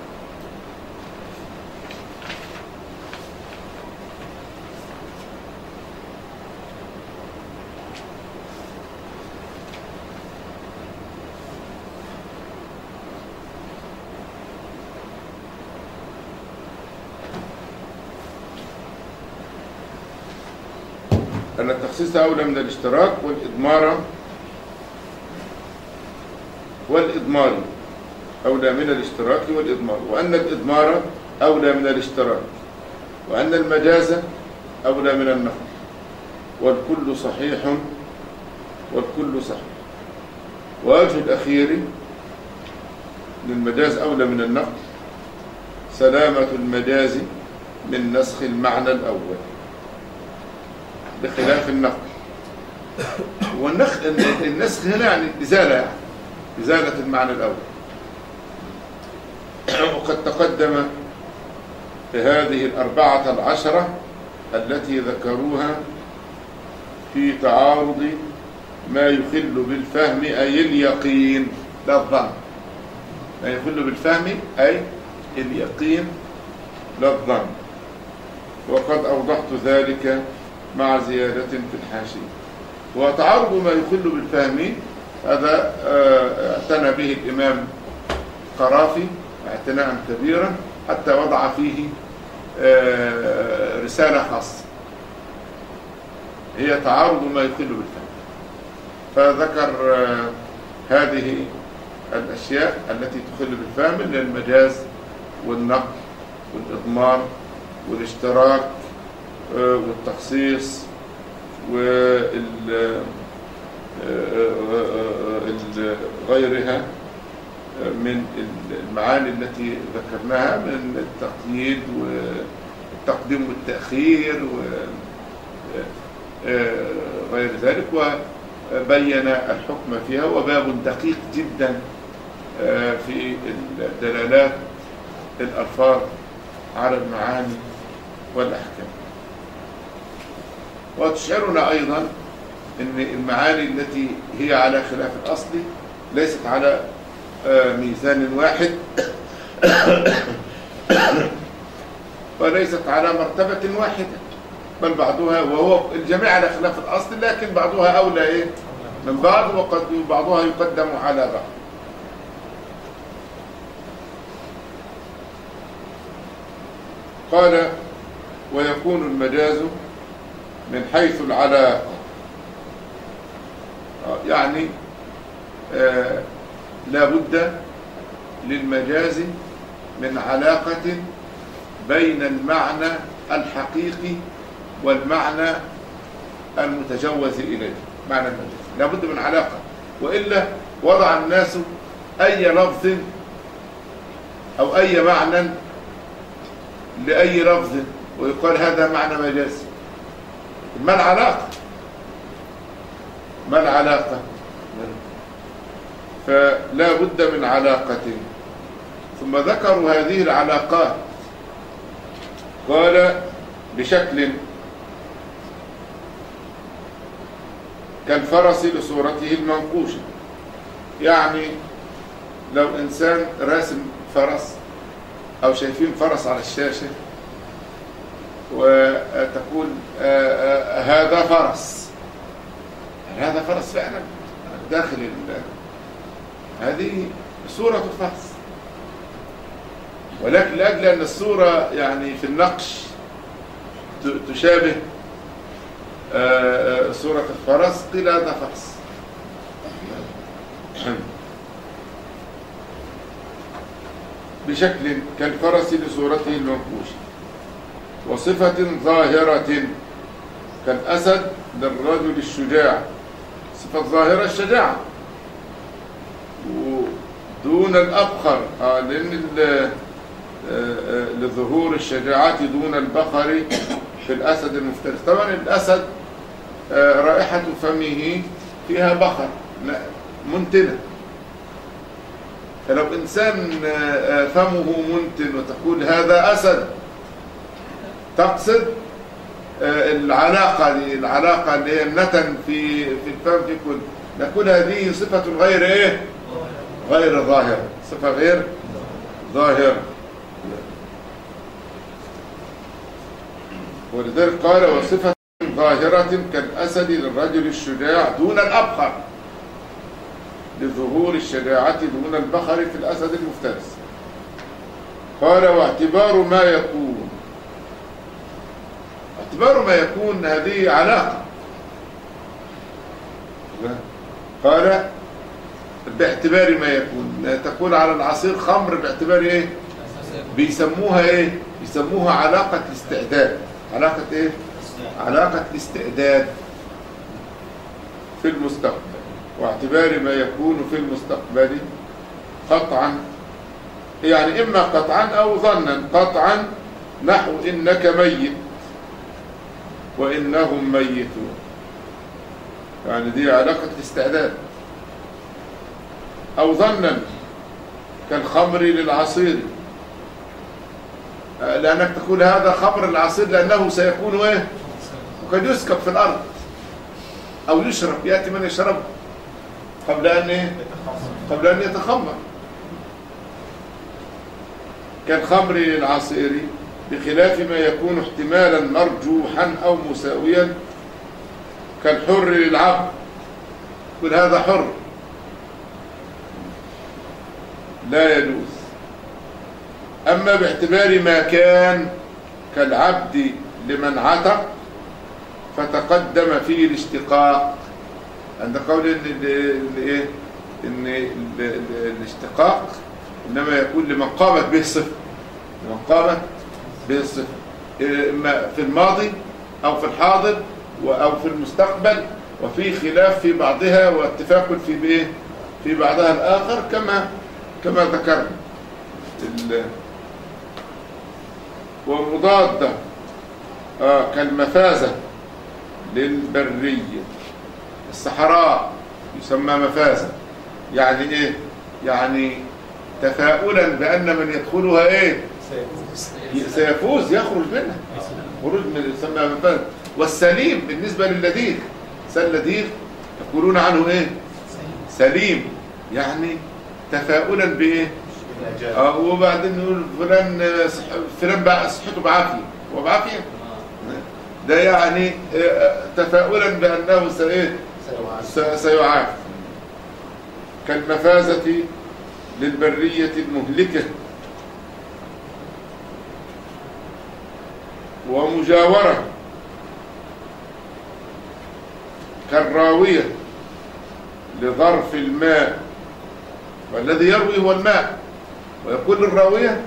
أن التخصيص أولى من الاشتراك والإضمار والإضمار أولى من الاشتراك والإضمار، وأن الإضمار أولى من الاشتراك، وأن المجاز أولى من النقل، والكل صحيح والكل صحيح. ووجه الأخير للمجاز أولى من النقل سلامة المجاز من نسخ المعنى الأول بخلاف النقل. والنسخ هنا يعني إزالة، يعني إزالة المعنى الأول. وقد تقدم هذه الأربعة العشرة التي ذكروها في تعارض ما يخل بالفهم أي اليقين لا الظن، ما يخل بالفهم أي اليقين لا الظن، وقد أوضحت ذلك مع زيادة في الحاشية. وتعارض ما يخل بالفهم هذا اعتنى به الإمام قرافي اعتناء كبيرا حتى وضع فيه رسالة خاصة هي تعارض ما يخل بالفهم، فذكر هذه الأشياء التي تخل بالفهم اللي المجاز والنقل والإضمار والاشتراك والتخصيص وغيرها من المعاني التي ذكرناها من التقييد والتقديم والتأخير وغير ذلك، وبين الحكم فيها. وباب دقيق جدا في دلالات الألفاظ على المعاني والأحكام. وتشعرنا أيضا أن المعاني التي هي على خلاف الأصل ليست على ميزان واحد وليست على مرتبة واحدة، بل بعضها وهو الجميع على خلاف الأصل، لكن بعضها أولى إيه من بعض، وقد بعضها يقدم على بعض. قال ويكون المجاز من حيث العلاقة، يعني آه لا بد للمجاز من علاقة بين المعنى الحقيقي والمعنى المتجوز إليه، معنى المجاز لا بد من علاقة، وإلا وضع الناس أي لفظ أو أي معنى لأي لفظ ويقال هذا معنى مجازي. ما العلاقة؟ ما العلاقة؟ فلا بد من علاقة. ثم ذكروا هذه العلاقات قال بشكل كالفرس لصورته المنقوشة، يعني لو إنسان راسم فرس أو شايفين فرس على الشاشة وتقول هذا فرس، هذا فرس فعلا داخل هذه صورة الفرس، ولكن لأجل أن الصورة يعني في النقش تشابه صورة الفرس قيل هذا فرس. بشكل كالفرس لصورته المنقوشة، وصفة ظاهرة كالأسد للرجل الشجاع. صفة ظاهرة الشجاعة، ودون الأبخر آه لأن لظهور الشجاعة دون البخر في الأسد المفترس. طبعا الأسد آه رائحة فمه فيها بخر منتنة، فلو إنسان آه فمه منتن وتقول هذا أسد تقصد آه العلاقة دي، العلاقة اللي هي النتن في في الفم في كل، نقول هذه صفة غير إيه؟ غير ظاهرة، صفة غير ظاهرة. ولذلك قال وصفة ظاهرة كالأسد للرجل الشجاع دون الأبخر، لظهور الشجاعة دون البخر في الأسد المفترس. قال واعتبار ما يكون، اعتبار ما يكون هذه علاقة. قال باعتبار ما يكون، تقول على العصير خمر باعتبار ايه؟ بيسموها ايه؟ بيسموها علاقة الاستعداد. علاقة ايه؟ علاقة الاستعداد في المستقبل. واعتبار ما يكون في المستقبل قطعا، يعني اما قطعا او ظنا. قطعا نحو انك ميت وانهم ميتون، يعني دي علاقة الاستعداد. او ظنا كالخمر للعصير، لأنك تقول هذا خمر العصير لأنه سيكون إيه؟ وقد يسكب في الأرض أو يشرب، يأتي من يشرب قبل أن إيه؟ قبل أن يتخمر. كالخمر للعصير بخلاف ما يكون احتمالا مرجوحا أو مساويا كالحر للعبد، يقول هذا حر لا يجوز. أما باعتبار ما كان كالعبد لمن عتق فتقدم فيه الاشتقاق، عند قول إن إن الاشتقاق إنما يكون لمن قامت به الصفة، لمن قامت به الصفة إما في الماضي أو في الحاضر أو في المستقبل، وفي خلاف في بعضها واتفاق في بإيه في بعضها الآخر كما كما ذكرنا. ومضادة آه كالمفازة للبرية. الصحراء يسمى مفازة، يعني ايه؟ يعني تفاؤلا بأن من يدخلها ايه؟ سيفوز، يخرج منها، خروج من يسمى مفازة. والسليم بالنسبة للذيذ، سلذيذ يقولون عنه ايه؟ سليم، يعني تفاؤلا بايه؟ اه وبعدين نقول فلان فلان بقى صحته بعافيه، هو بعافيه ده يعني تفاؤلا بانه سايه سيعافى. كالمفازة للبرية المهلكة. ومجاورة كالراوية لظرف الماء، والذي يروي هو الماء، ويقول الراوية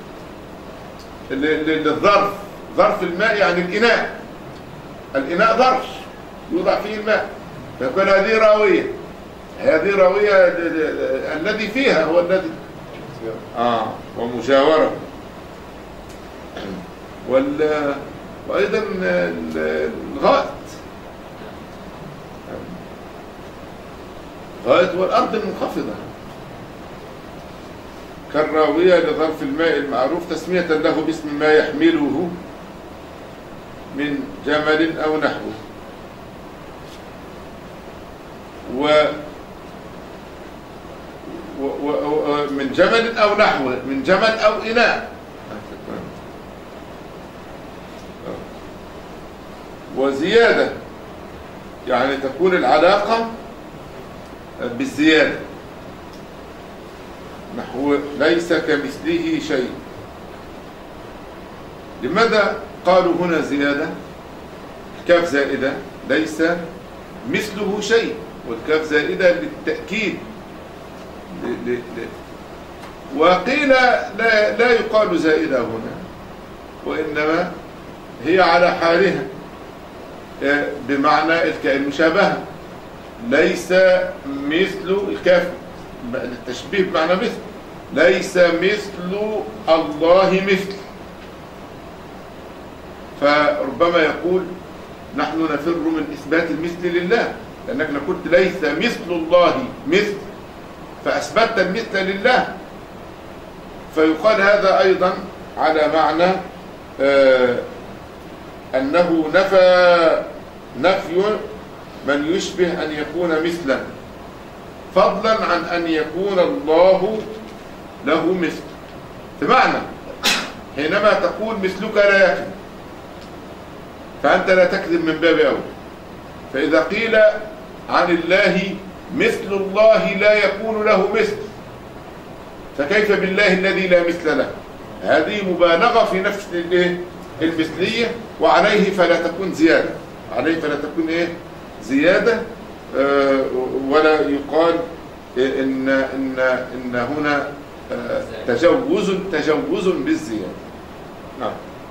للظرف، ظرف الماء يعني الإناء، الإناء ظرف يوضع فيه الماء، فيقول هذه راوية، هذه راوية الذي فيها هو الذي آه ومجاورة. وال وأيضا الغائط، غائط والأرض المنخفضة كالراوية لظرف الماء المعروف تسمية له باسم ما يحمله من جمل أو نحوه. و من جمل أو نحوه، من جمل أو إناء. وزيادة يعني تكون العلاقة بالزيادة، نحو ليس كمثله شيء. لماذا قالوا هنا زيادة؟ الكاف زائدة، ليس مثله شيء، والكاف زائدة للتأكيد. ل... ل... ل... وقيل لا, لا يقال زائدة هنا، وإنما هي على حالها بمعنى المشابهة. ليس مثل الكاف التشبيه بمعنى مثل، ليس مثل الله مثل. فربما يقول نحن نفر من إثبات المثل لله، لأنك قلت ليس مثل الله مثل، فأثبتت المثل لله. فيقال هذا أيضا على معنى آه أنه نفى نفي من يشبه أن يكون مثلا، فضلا عن أن يكون الله له مثل. بمعنى حينما تقول مثلك لا يكذب، فأنت لا تكذب من باب أول. فإذا قيل عن الله مثل الله لا يكون له مثل، فكيف بالله الذي لا مثل له؟ هذه مبالغة في نفس المثلية، وعليه فلا تكون زيادة، عليه فلا تكون إيه؟ زيادة. آه ولا يقال إن, إن, إن هنا آه تجوز تجوز بالزيادة. نعم.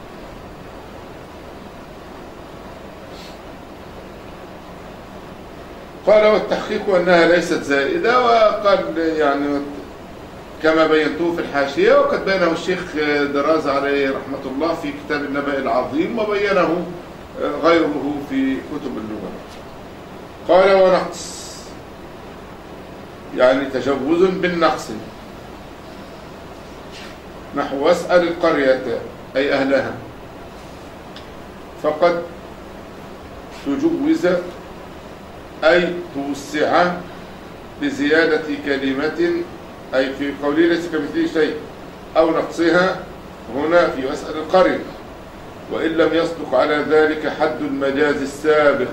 قال والتحقيق أنها ليست زائدة، وقال يعني كما بينته في الحاشية، وقد بينه الشيخ دراز عليه رحمة الله في كتاب النبأ العظيم، وبينه غيره في كتب اللغة. قال ونقص يعني تجوز بالنقص، نحو واسأل القرية أي أهلها، فقد تجوز أي توسع بزيادة كلمة، أي في قوله ليس كمثله شيء، أو نقصها هنا في واسأل القرية، وإن لم يصدق على ذلك حد المجاز السابق.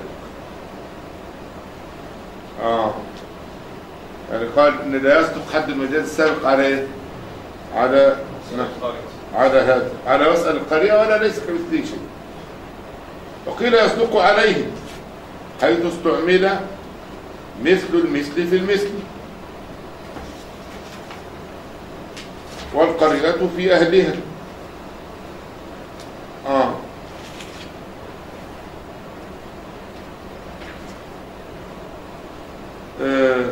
آه يعني قال إن لا يصدق حد المجاز السابق على إيه؟ على على هذا، على واسأل القرية ولا ليس كمثله شيء. وقيل يصدق عليه حيث استعمل مثل المثل في المثل، والقرية في أهلها. آه. آه.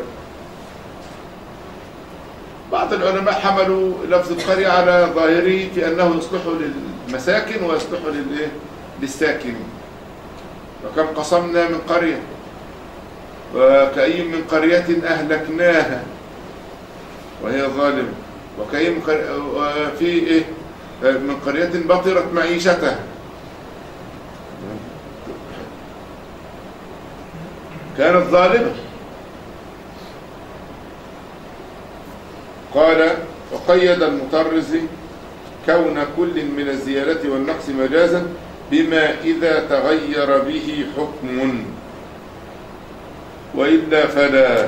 بعض العلماء حملوا لفظ القرية على ظاهره في أنه يصلح للمساكن ويصلح للساكنين. وكم قصمنا من قرية وكأي من قرية أهلكناها وهي ظالمة، وكأي من قرية في إيه من قرية بطرت معيشتها، كانت ظالمة. قال وقيد المطرزي كون كل من الزيادة والنقص مجازا بما إذا تغير به حكم، وإلا فلا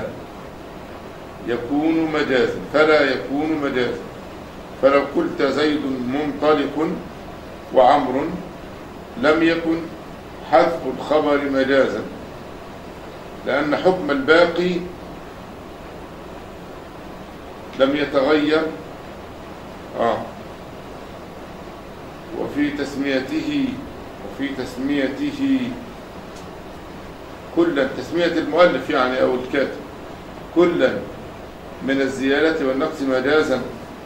يكون مجازا فلا يكون مجازا. فلو قلت زيد منطلق وعمر لم يكن حذف الخبر مجازا، لأن حكم الباقي لم يتغير. آه وفي تسميته وفي تسميته كلا، تسمية المؤلف يعني أو الكاتب، كلا من الزيادة والنقص مجازا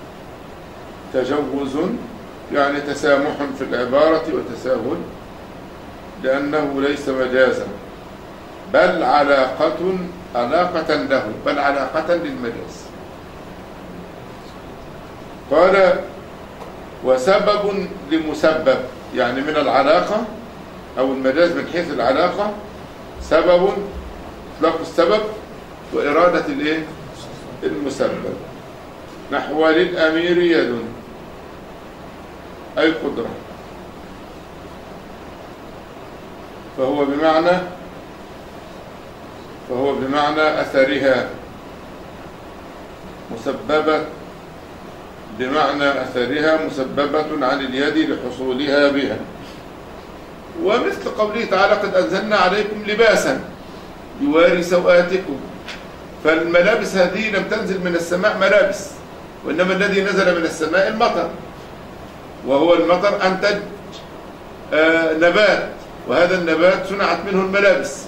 تجوز يعني تسامح في العبارة وتساهل، لأنه ليس مجازا بل علاقة علاقة له بل علاقة للمجاز. قال وسبب لمسبب، يعني من العلاقة أو المجاز من حيث العلاقة سبب، إطلاق السبب وإرادة الإيه؟ المسبب. نحو للأمير يد أي قدرة، فهو بمعنى فهو بمعنى أثرها مسببة بمعنى أثرها مسببة عن اليد لحصولها بها. ومثل قوله تعالى قد أنزلنا عليكم لباسا يواري سوآتكم، فالملابس هذه لم تنزل من السماء ملابس، وإنما الذي نزل من السماء المطر، وهو المطر أنتج آه نبات، وهذا النبات صنعت منه الملابس.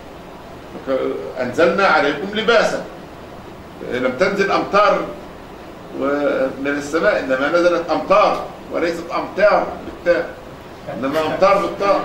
أنزلنا عليكم لباسا، لم تنزل أمطار من السماء، إنما نزلت أمطار وليست أمطار بالتاء، إنما أمطار بالطاء.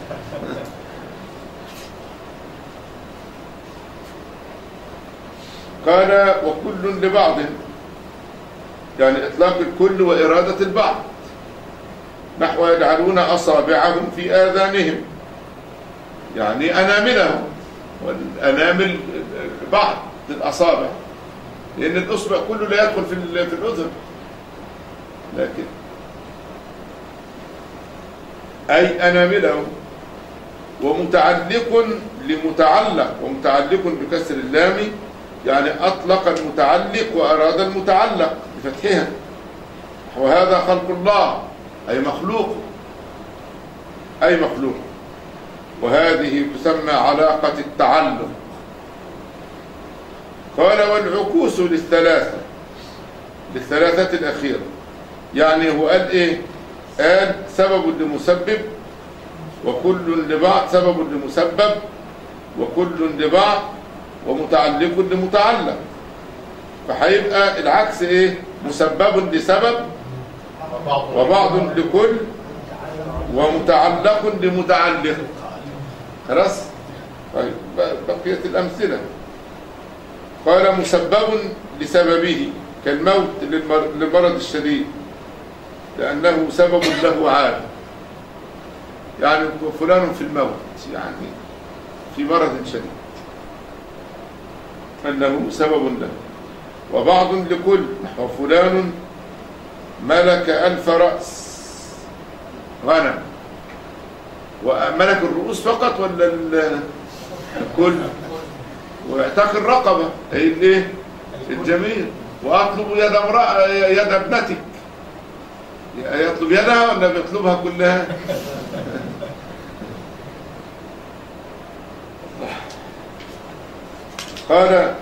قال وكل لبعض، يعني إطلاق الكل وإرادة البعض، نحو يجعلون أصابعهم في آذانهم، يعني أناملهم، والأنامل بعض الأصابع، لأن الأصبع كله لا يدخل في في الأذن، لكن أي أناملهم. ومتعلق لمتعلق، ومتعلق بكسر اللام، يعني أطلق المتعلق وأراد المتعلق بفتحها، وهذا خلق الله أي مخلوق، أي مخلوق. وهذه تسمى علاقة التعلق. قال والعكوس للثلاثة، للثلاثة الأخيرة، يعني هو قال إيه؟ قال سبب لمسبب، وكل لبعض سبب لمسبب، وكل لبعض، ومتعلق لمتعلق. فهيبقى العكس إيه؟ مسبب لسبب، وبعض لكل، ومتعلق لمتعلق. خلاص؟ طيب بقية الأمثلة. قال مسبب لسببه كالموت للمرض الشديد، لأنه سبب له عاد، يعني فلان في الموت، يعني في مرض شديد، أنه سبب له. وبعض لكل، نحو فلان ملك ألف رأس غنم، وملك الرؤوس فقط ولا الكل؟ ويعتق الرقبة أي الايه؟ الجميل. وأطلب يد امرأة يد ابنتك، يطلب يدها ولا بيطلبها كلها؟ قال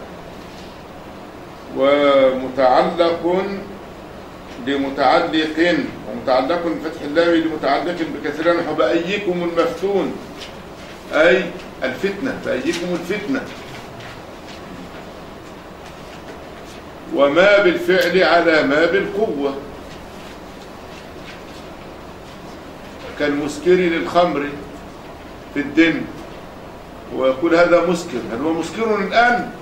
ومتعلق لمتعلق، ومتعلق بفتح اللام لمتعلق بكسرها، نحو بأيكم المفتون، أي الفتنة، بأيكم الفتنة. وما بالفعل على ما بالقوة، كالمسكر للخمر في الدم، ويقول هذا مسكر، هل هو مسكر الآن؟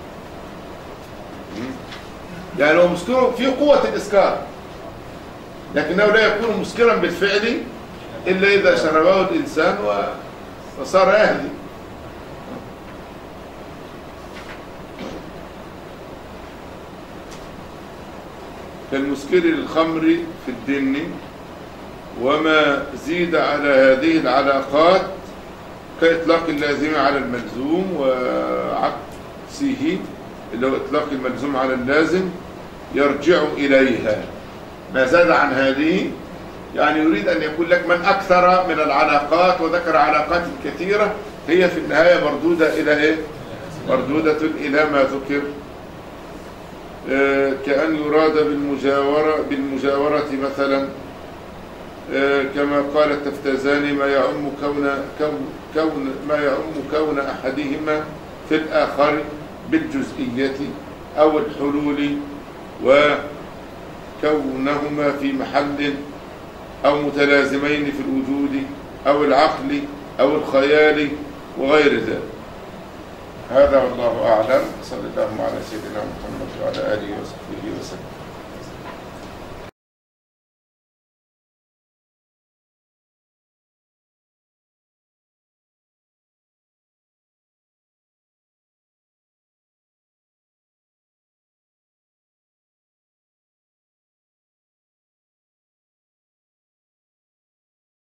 يعني هو مسكر في قوة الإسكار، لكنه لا يكون مسكرا بالفعل إلا إذا شربه الإنسان وصار يهدي. كالمسكر للخمر في الدن. وما زيد على هذه العلاقات كإطلاق اللازم على الملزوم وعكسه، اللي هو إطلاق الملزوم على اللازم، يرجع إليها. ما زاد عن هذه يعني يريد أن يقول لك من أكثر من العلاقات، وذكر علاقات كثيرة، هي في النهاية مردودة إلى إيه؟ مردودة إلى ما ذكر. آه كأن يراد بالمجاورة بالمجاورة مثلا، آه كما قال التفتازاني ما يعم كون كون كون ما يعم كون أحدهما في الآخر بالجزئية أو الحلول، وكونهما في محل أو متلازمين في الوجود أو العقل أو الخيال وغير ذلك. هذا والله أعلم. صلى الله على سيدنا محمد وعلى آله وصحبه وسلم.